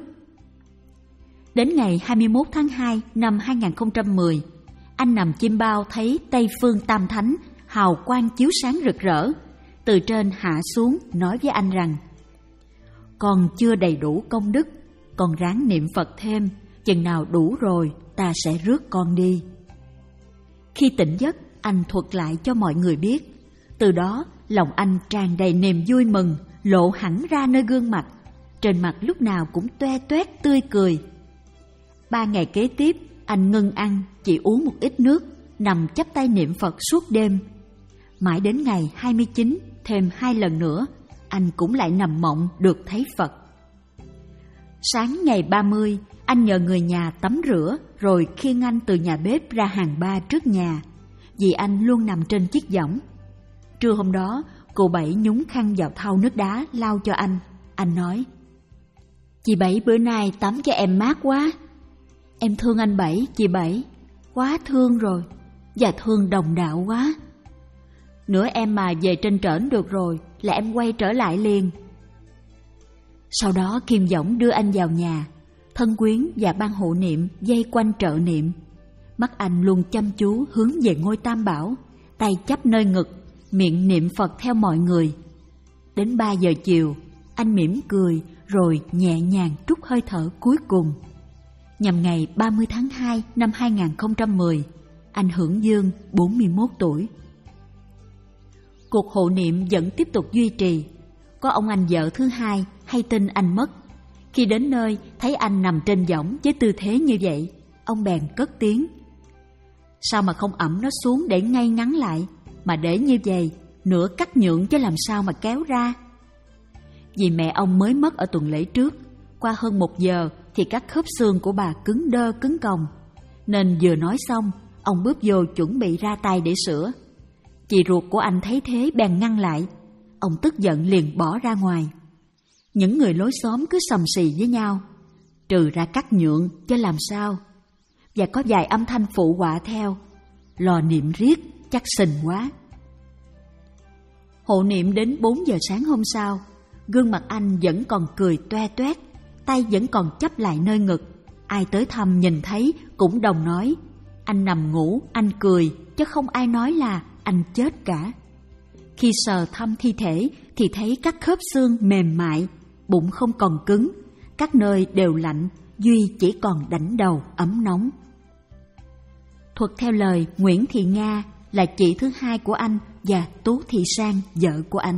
Đến ngày hai mươi mốt tháng hai năm hai nghìn không trăm mười, anh nằm chim bao thấy Tây Phương Tam Thánh hào quang chiếu sáng rực rỡ, từ trên hạ xuống nói với anh rằng, con chưa đầy đủ công đức, con ráng niệm Phật thêm, chừng nào đủ rồi ta sẽ rước con đi. Khi tỉnh giấc, anh thuật lại cho mọi người biết. Từ đó lòng anh tràn đầy niềm vui mừng, lộ hẳn ra nơi gương mặt, trên mặt lúc nào cũng toe toét tươi cười. Ba ngày kế tiếp, anh ngưng ăn, chỉ uống một ít nước, nằm chắp tay niệm Phật suốt đêm. Mãi đến ngày hai mươi chín, thêm hai lần nữa, anh cũng lại nằm mộng được thấy Phật. Sáng ngày ba mươi, anh nhờ người nhà tắm rửa rồi khiêng anh từ nhà bếp ra hàng ba trước nhà, vì anh luôn nằm trên chiếc võng. Trưa hôm đó, cô Bảy nhúng khăn vào thau nước đá lau cho anh. Anh nói, chị Bảy bữa nay tắm cho em mát quá. Em thương anh Bảy, chị Bảy, quá thương rồi, và thương đồng đạo quá. Nữa em mà về trên trển được rồi là em quay trở lại liền. Sau đó Kim Võng đưa anh vào nhà, thân quyến và ban hộ niệm vây quanh trợ niệm. Mắt anh luôn chăm chú hướng về ngôi Tam Bảo, tay chắp nơi ngực, miệng niệm Phật theo mọi người. Đến ba giờ chiều, anh mỉm cười rồi nhẹ nhàng trút hơi thở cuối cùng. Nhằm ngày ba mươi tháng hai năm hai nghìn không trăm mười, anh hưởng dương bốn mươi mốt tuổi. Cuộc hộ niệm vẫn tiếp tục duy trì. Có ông anh vợ thứ hai hay tin anh mất. Khi đến nơi thấy anh nằm trên võng với tư thế như vậy, ông bèn cất tiếng, sao mà không ẵm nó xuống để ngay ngắn lại, mà để như vậy, nửa cắt nhượng chứ làm sao mà kéo ra. Vì mẹ ông mới mất ở tuần lễ trước, qua hơn một giờ thì các khớp xương của bà cứng đơ cứng còng, nên vừa nói xong, ông bước vô chuẩn bị ra tay để sửa. Chị ruột của anh thấy thế bèn ngăn lại. Ông tức giận liền bỏ ra ngoài. Những người lối xóm cứ sầm xì với nhau, trừ ra cắt nhượng chứ làm sao. Và có vài âm thanh phụ họa theo, lò niệm riết chắc xình quá. Hộ niệm đến bốn giờ sáng hôm sau, gương mặt anh vẫn còn cười toe toét, tay vẫn còn chắp lại nơi ngực. Ai tới thăm nhìn thấy cũng đồng nói, anh nằm ngủ, anh cười, chứ không ai nói là anh chết cả. Khi sờ thăm thi thể thì thấy các khớp xương mềm mại, bụng không còn cứng, các nơi đều lạnh, duy chỉ còn đảnh đầu ấm nóng. Thuật theo lời Nguyễn Thị Nga là chị thứ hai của anh và Tú Thị Sang, vợ của anh.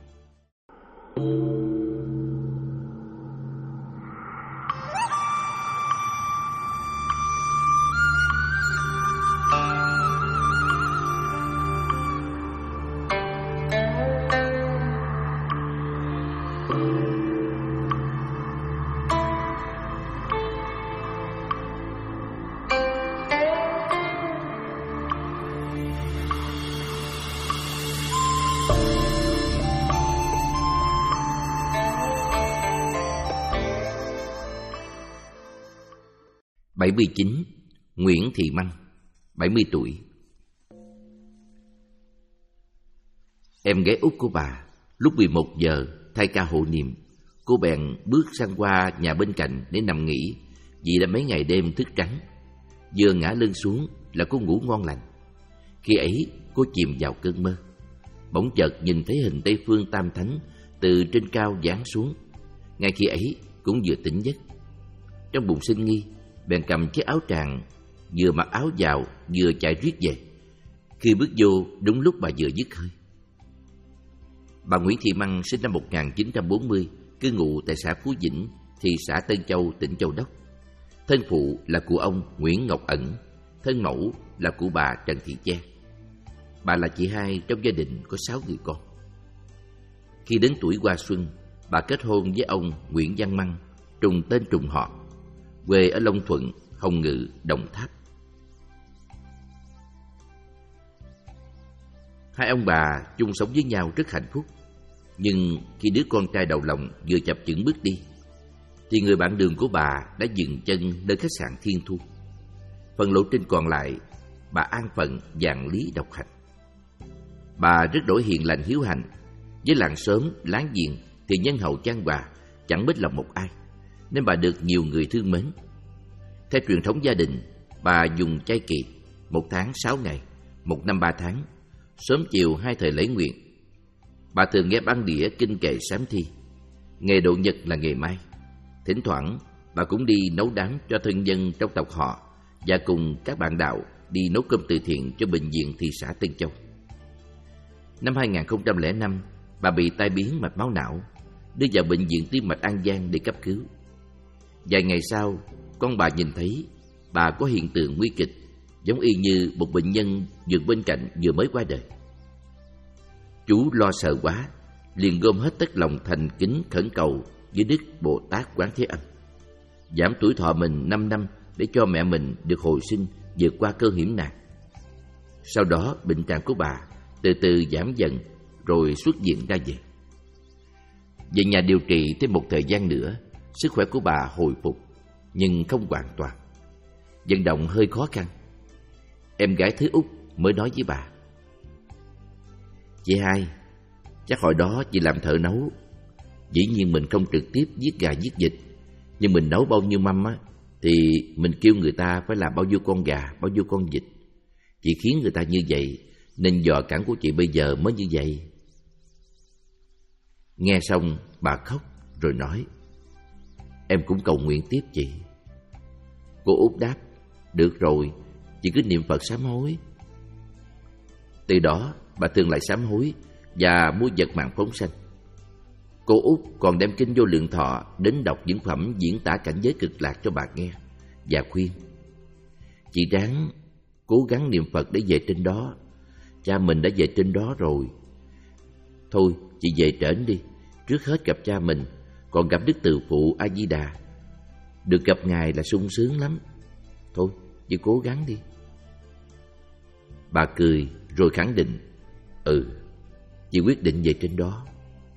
bảy mươi chín. Nguyễn Thị Măng, bảy mươi tuổi. Em gái út của bà, lúc mười một giờ thay ca hộ niệm, cô bèn bước sang qua nhà bên cạnh để nằm nghỉ, vì đã mấy ngày đêm thức trắng. Vừa ngã lưng xuống là cô ngủ ngon lành. Khi ấy cô chìm vào cơn mơ, bỗng chợt nhìn thấy hình Tây Phương Tam Thánh từ trên cao giáng xuống. Ngay khi ấy cũng vừa tỉnh giấc. Trong bụng sinh nghi, bèn cầm chiếc áo tràng, vừa mặc áo vào vừa chạy riết về. Khi bước vô, đúng lúc bà vừa dứt hơi. Bà Nguyễn Thị Măng sinh năm một nghìn chín trăm bốn mươi, cư ngụ tại xã Phú Vĩnh, thị xã Tân Châu, tỉnh Châu Đốc. Thân phụ là của ông Nguyễn Ngọc Ẩn, thân mẫu là của bà Trần Thị Che. Bà là chị hai trong gia đình có sáu người con. Khi đến tuổi hoa xuân, bà kết hôn với ông Nguyễn Văn Măng, trùng tên trùng họ, quê ở Long Thuận, Hồng Ngự, Đồng Tháp. Hai ông bà chung sống với nhau rất hạnh phúc. Nhưng khi đứa con trai đầu lòng vừa chập chững bước đi, thì người bạn đường của bà đã dừng chân nơi khách sạn Thiên Thu. Phần lộ trình còn lại, bà an phận vạn lý độc hành. Bà rất đổi hiền lành hiếu hành. Với làng xóm, láng giềng thì nhân hậu chan hòa, chẳng mít lòng một ai, nên bà được nhiều người thương mến. Theo truyền thống gia đình, bà dùng chay kỳ, một tháng sáu ngày, một năm ba tháng, sớm chiều hai thời lễ nguyện. Bà thường nghe băng đĩa kinh kệ sám thi. Nghề độ nhật là nghề may. Thỉnh thoảng bà cũng đi nấu đám cho thân nhân trong tộc họ, và cùng các bạn đạo đi nấu cơm từ thiện cho bệnh viện thị xã Tân Châu. Năm hai nghìn không trăm lẻ năm, bà bị tai biến mạch máu não, đưa vào bệnh viện tim mạch An Giang để cấp cứu. Vài ngày sau, con bà nhìn thấy bà có hiện tượng nguy kịch, giống y như một bệnh nhân vừa bên cạnh vừa mới qua đời. Chú lo sợ quá, liền gom hết tất lòng thành kính khẩn cầu với Đức Bồ Tát Quán Thế Âm, giảm tuổi thọ mình năm năm để cho mẹ mình được hồi sinh vượt qua cơn hiểm nạn. Sau đó bệnh trạng của bà từ từ giảm dần, rồi xuất viện ra về. Về nhà điều trị thêm một thời gian nữa, sức khỏe của bà hồi phục, nhưng không hoàn toàn. Vận động hơi khó khăn. Em gái thứ út mới nói với bà: "Chị hai, chắc hồi đó chị làm thợ nấu. Dĩ nhiên mình không trực tiếp giết gà giết vịt, nhưng mình nấu bao nhiêu mâm á, thì mình kêu người ta phải làm bao nhiêu con gà, bao nhiêu con vịt. Chị khiến người ta như vậy, nên giò cản của chị bây giờ mới như vậy." Nghe xong bà khóc rồi nói: "Em cũng cầu nguyện tiếp chị." Cô út đáp: "Được rồi, chị cứ niệm Phật sám hối." Từ đó bà thường lại sám hối và mua vật mạng phóng sanh. Cô út còn đem kinh Vô Lượng Thọ đến đọc những phẩm diễn tả cảnh giới cực lạc cho bà nghe, và khuyên: "Chị ráng cố gắng niệm Phật để về trên đó. Cha mình đã về trên đó rồi. Thôi chị về trển đi, trước hết gặp cha mình, còn gặp Đức Từ Phụ A Di Đà. Được gặp Ngài là sung sướng lắm. Thôi chị cố gắng đi." Bà cười rồi khẳng định: "Ừ, chị quyết định về trên đó."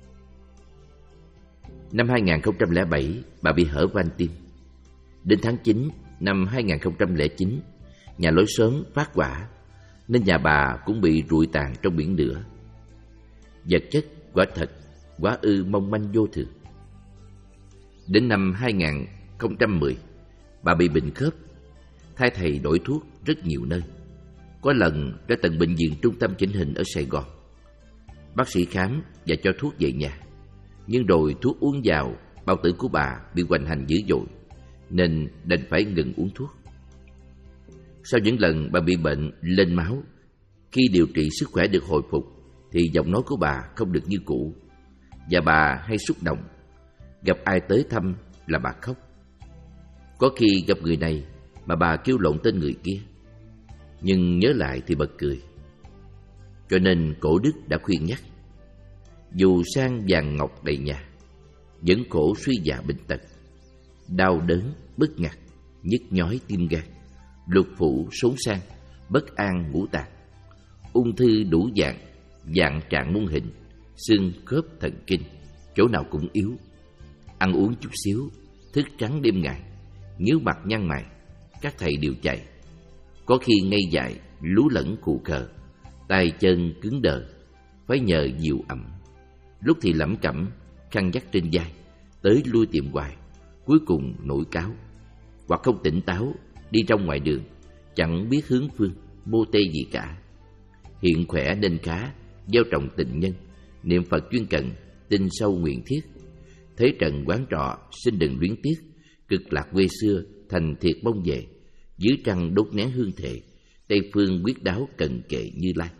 Năm hai nghìn không trăm lẻ bảy, bà bị hở van tim. Đến tháng chín năm hai nghìn không trăm lẻ chín, nhà lối xóm phát hỏa, nên nhà bà cũng bị rụi tàn trong biển lửa. Vật chất quả thật quá ư mong manh vô thường. Đến năm hai nghìn không trăm mười, bà bị bệnh khớp. Thay thầy đổi thuốc rất nhiều nơi. Có lần ra tận bệnh viện Trung tâm Chỉnh Hình ở Sài Gòn. Bác sĩ khám và cho thuốc về nhà, nhưng rồi thuốc uống vào, bao tử của bà bị hoành hành dữ dội, nên đành phải ngừng uống thuốc. Sau những lần bà bị bệnh lên máu, khi điều trị sức khỏe được hồi phục, thì giọng nói của bà không được như cũ, và bà hay xúc động. Gặp ai tới thăm là bà khóc. Có khi gặp người này mà bà kêu lộn tên người kia, nhưng nhớ lại thì bật cười. Cho nên Cổ Đức đã khuyên nhắc: dù sang vàng ngọc đầy nhà, vẫn khổ suy già bệnh tật, đau đớn bất ngặt, nhức nhói tim gan, lục phủ xốn sang, bất an ngũ tạng, ung thư đủ dạng, dạng trạng muôn hình, xương khớp thần kinh, chỗ nào cũng yếu. Ăn uống chút xíu, thức trắng đêm ngày, nhíu mặt nhăn mày, các thầy đều chạy. Có khi ngây dại, lú lẫn khụ khờ, tay chân cứng đờ, phải nhờ dìu ẩm. Lúc thì lẩm cẩm, khăn dắt trên vai, tới lui tìm hoài, cuối cùng nổi cáo. Hoặc không tỉnh táo, đi trong ngoài đường, chẳng biết hướng phương, mô tê gì cả. Hiện khỏe nên khá, gieo trồng tình nhân, niệm Phật chuyên cần, tinh sâu nguyện thiết. Thế trần quán trọ, xin đừng luyến tiếc, cực lạc quê xưa, thành thiệt mong về. Dưới trăng đốt nén hương thệ, Tây phương quyết đáo cần kệ Như Lai.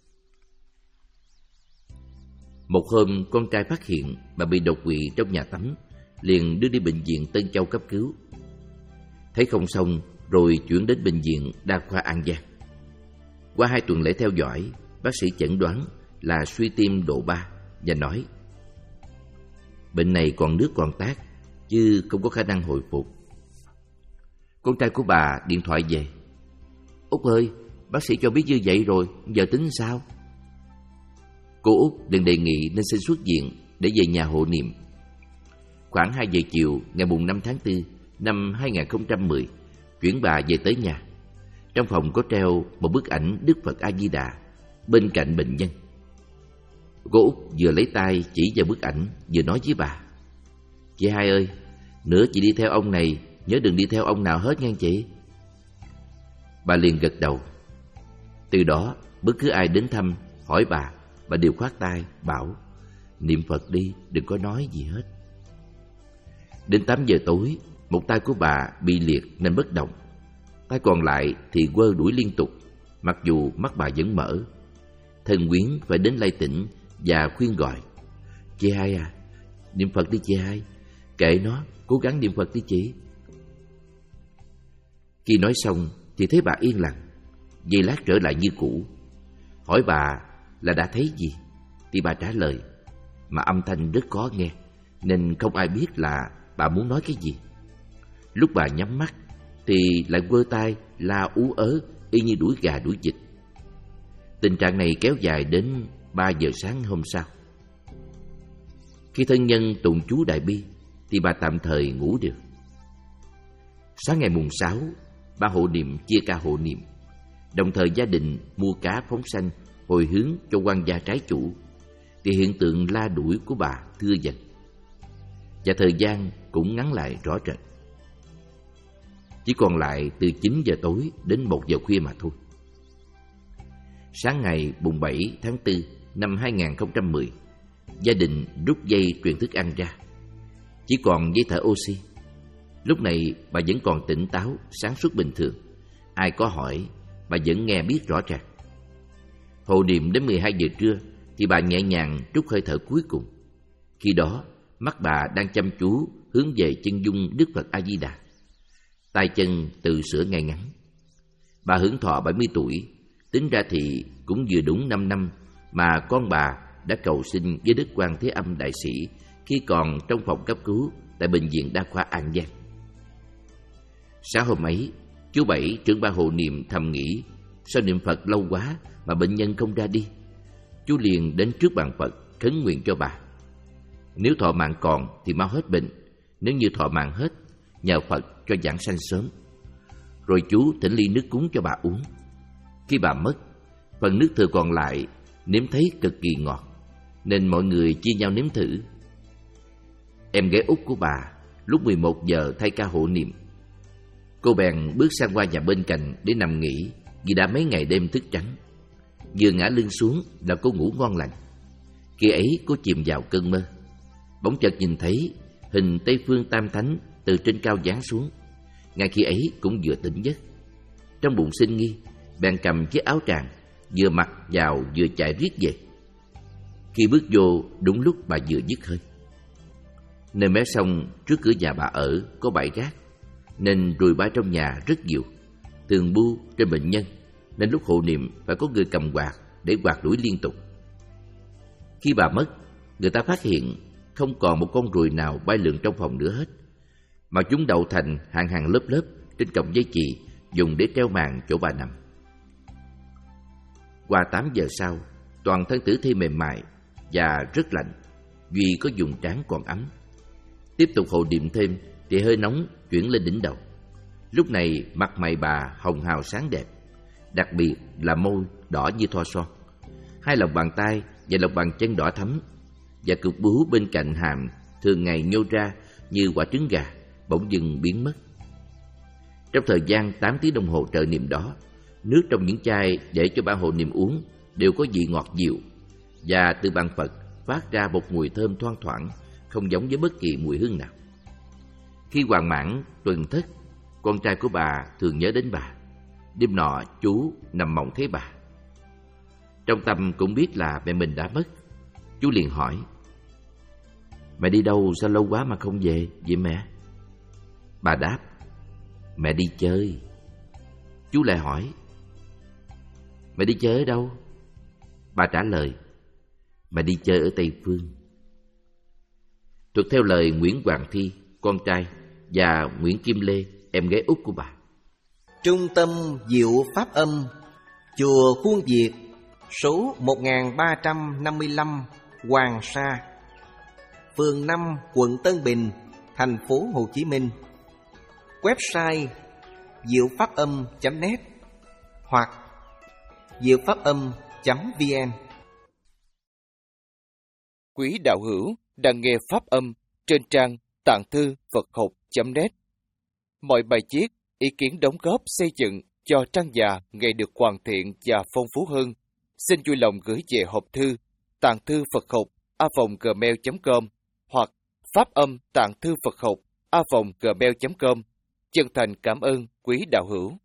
Một hôm, con trai phát hiện bà bị đột quỵ trong nhà tắm, liền đưa đi bệnh viện Tân Châu cấp cứu. Thấy không xong, rồi chuyển đến bệnh viện Đa khoa An Giang. Qua hai tuần lễ theo dõi, bác sĩ chẩn đoán là suy tim độ ba và nói: bệnh này còn nước còn tát, chứ không có khả năng hồi phục. Con trai của bà điện thoại về: Út ơi, bác sĩ cho biết như vậy rồi, giờ tính sao? Cô Út liền đề nghị nên xin xuất viện để về nhà hộ niệm. Khoảng hai giờ chiều ngày mùng năm tháng tư năm hai nghìn không trăm mười, chuyển bà về tới nhà. Trong phòng có treo một bức ảnh Đức Phật A Di Đà bên cạnh bệnh nhân. Cô Út vừa lấy tay chỉ vào bức ảnh vừa nói với bà: Chị hai ơi, nữa chị đi theo ông này, nhớ đừng đi theo ông nào hết nha chị. Bà liền gật đầu. Từ đó, bất cứ ai đến thăm, hỏi bà, bà đều khoát tay, bảo: niệm Phật đi, đừng có nói gì hết. Đến tám giờ tối, một tay của bà bị liệt nên bất động. Tay còn lại thì quơ đuổi liên tục, mặc dù mắt bà vẫn mở. Thân quyến phải đến lay tỉnh và khuyên gọi: Chị hai à, niệm Phật đi chị hai, kệ nó, cố gắng niệm Phật đi chị. Khi nói xong thì thấy bà yên lặng, giây lát trở lại như cũ. Hỏi bà là đã thấy gì, thì bà trả lời, mà âm thanh rất khó nghe, nên không ai biết là bà muốn nói cái gì. Lúc bà nhắm mắt thì lại quơ tay la ú ớ y như đuổi gà đuổi vịt. Tình trạng này kéo dài đến ba giờ sáng hôm sau. Khi thân nhân tụng chú Đại Bi thì bà tạm thời ngủ được. Sáng ngày mùng sáu, ba hộ niệm chia ca hộ niệm, đồng thời gia đình mua cá phóng sanh hồi hướng cho quan gia trái chủ, thì hiện tượng la đuổi của bà thưa dần, và thời gian cũng ngắn lại rõ rệt. Chỉ còn lại từ chín giờ tối đến một giờ khuya mà thôi. Sáng ngày mùng bảy tháng tư năm hai nghìn không trăm mười, gia đình rút dây truyền thức ăn ra, chỉ còn dây thở oxy. Lúc này bà vẫn còn tỉnh táo, sáng suốt bình thường. Ai có hỏi, bà vẫn nghe biết rõ ràng. Hộ niệm đến mười hai giờ trưa thì bà nhẹ nhàng trút hơi thở cuối cùng. Khi đó, mắt bà đang chăm chú hướng về chân dung Đức Phật A Di Đà. Tay chân từ sửa ngay ngắn. Bà hưởng thọ bảy mươi tuổi, tính ra thì cũng vừa đúng năm năm mà con bà đã cầu xin với Đức Quan Thế Âm Đại Sĩ khi còn trong phòng cấp cứu tại bệnh viện Đa khoa An Giang. Sáng hôm ấy, chú Bảy, trưởng ban hộ niệm thầm nghĩ, sao niệm Phật lâu quá mà bệnh nhân không ra đi. Chú liền đến trước bàn Phật khấn nguyện cho bà. Nếu thọ mạng còn thì mau hết bệnh, nếu như thọ mạng hết, nhờ Phật cho giảng sanh sớm. Rồi chú thỉnh ly nước cúng cho bà uống. Khi bà mất, phần nước thừa còn lại nếm thấy cực kỳ ngọt, nên mọi người chia nhau nếm thử. Em gái út của bà lúc mười một giờ thay ca hộ niệm. Cô bèn bước sang qua nhà bên cạnh để nằm nghỉ, vì đã mấy ngày đêm thức trắng. Vừa ngã lưng xuống là cô ngủ ngon lành. Khi ấy cô chìm vào cơn mơ, bỗng chợt nhìn thấy hình Tây Phương Tam Thánh từ trên cao giáng xuống. Ngay khi ấy cũng vừa tỉnh giấc. Trong bụng sinh nghi, bèn cầm chiếc áo tràng, vừa mặc vào vừa chạy riết về. Khi bước vô, đúng lúc bà vừa dứt hơi. Nơi mé sông trước cửa nhà bà ở có bãi rác, nên ruồi bay trong nhà rất nhiều, thường bu trên bệnh nhân, nên lúc hộ niệm phải có người cầm quạt để quạt đuổi liên tục. Khi bà mất, người ta phát hiện không còn một con ruồi nào bay lượn trong phòng nữa hết, mà chúng đậu thành hàng hàng lớp lớp trên cọng dây chì dùng để treo màn chỗ bà nằm. Qua tám giờ sau, toàn thân tử thi mềm mại và rất lạnh, duy có vùng trán còn ấm. Tiếp tục hộ niệm thêm thì hơi nóng chuyển lên đỉnh đầu. Lúc này mặt mày bà hồng hào sáng đẹp, đặc biệt là môi đỏ như thoa son, hai lòng bàn tay và lòng bàn chân đỏ thắm, và cục bướu bên cạnh hàm thường ngày nhô ra như quả trứng gà bỗng dưng biến mất. Trong thời gian tám tiếng đồng hồ trợ niệm đó, nước trong những chai để cho ba hộ niệm uống đều có vị ngọt dịu, và từ bàn Phật phát ra một mùi thơm thoang thoảng, không giống với bất kỳ mùi hương nào. Khi Hoàng Mãn tuần thất, con trai của bà thường nhớ đến bà. Đêm nọ chú nằm mộng thấy bà. Trong tâm cũng biết là mẹ mình đã mất. Chú liền hỏi: "Mẹ đi đâu sao lâu quá mà không về vậy mẹ?" Bà đáp: "Mẹ đi chơi." Chú lại hỏi: "Mẹ đi chơi ở đâu?" Bà trả lời: "Mẹ đi chơi ở Tây Phương." Thuộc theo lời Nguyễn Hoàng Thi, con trai, và Nguyễn Kim Lê, em gái út của bà. Trung tâm Diệu Pháp Âm, chùa Khuôn Việt, số một nghìn ba trăm năm mươi lăm Hoàng Sa, phường năm, quận Tân Bình, thành phố Hồ Chí Minh. Website diệu pháp âm chấm net hoặc diệu pháp âm chấm vn. Quý đạo hữu đang nghe pháp âm trên trang tạng thư Phật học chấm net. Mọi bài viết, ý kiến đóng góp xây dựng cho trang già ngày được hoàn thiện và phong phú hơn, xin vui lòng gửi về hộp thư tạng thư Phật học a vòng gmail chấm com hoặc pháp âm tạng thư Phật học a vòng gmail chấm com. Chân thành cảm ơn quý đạo hữu.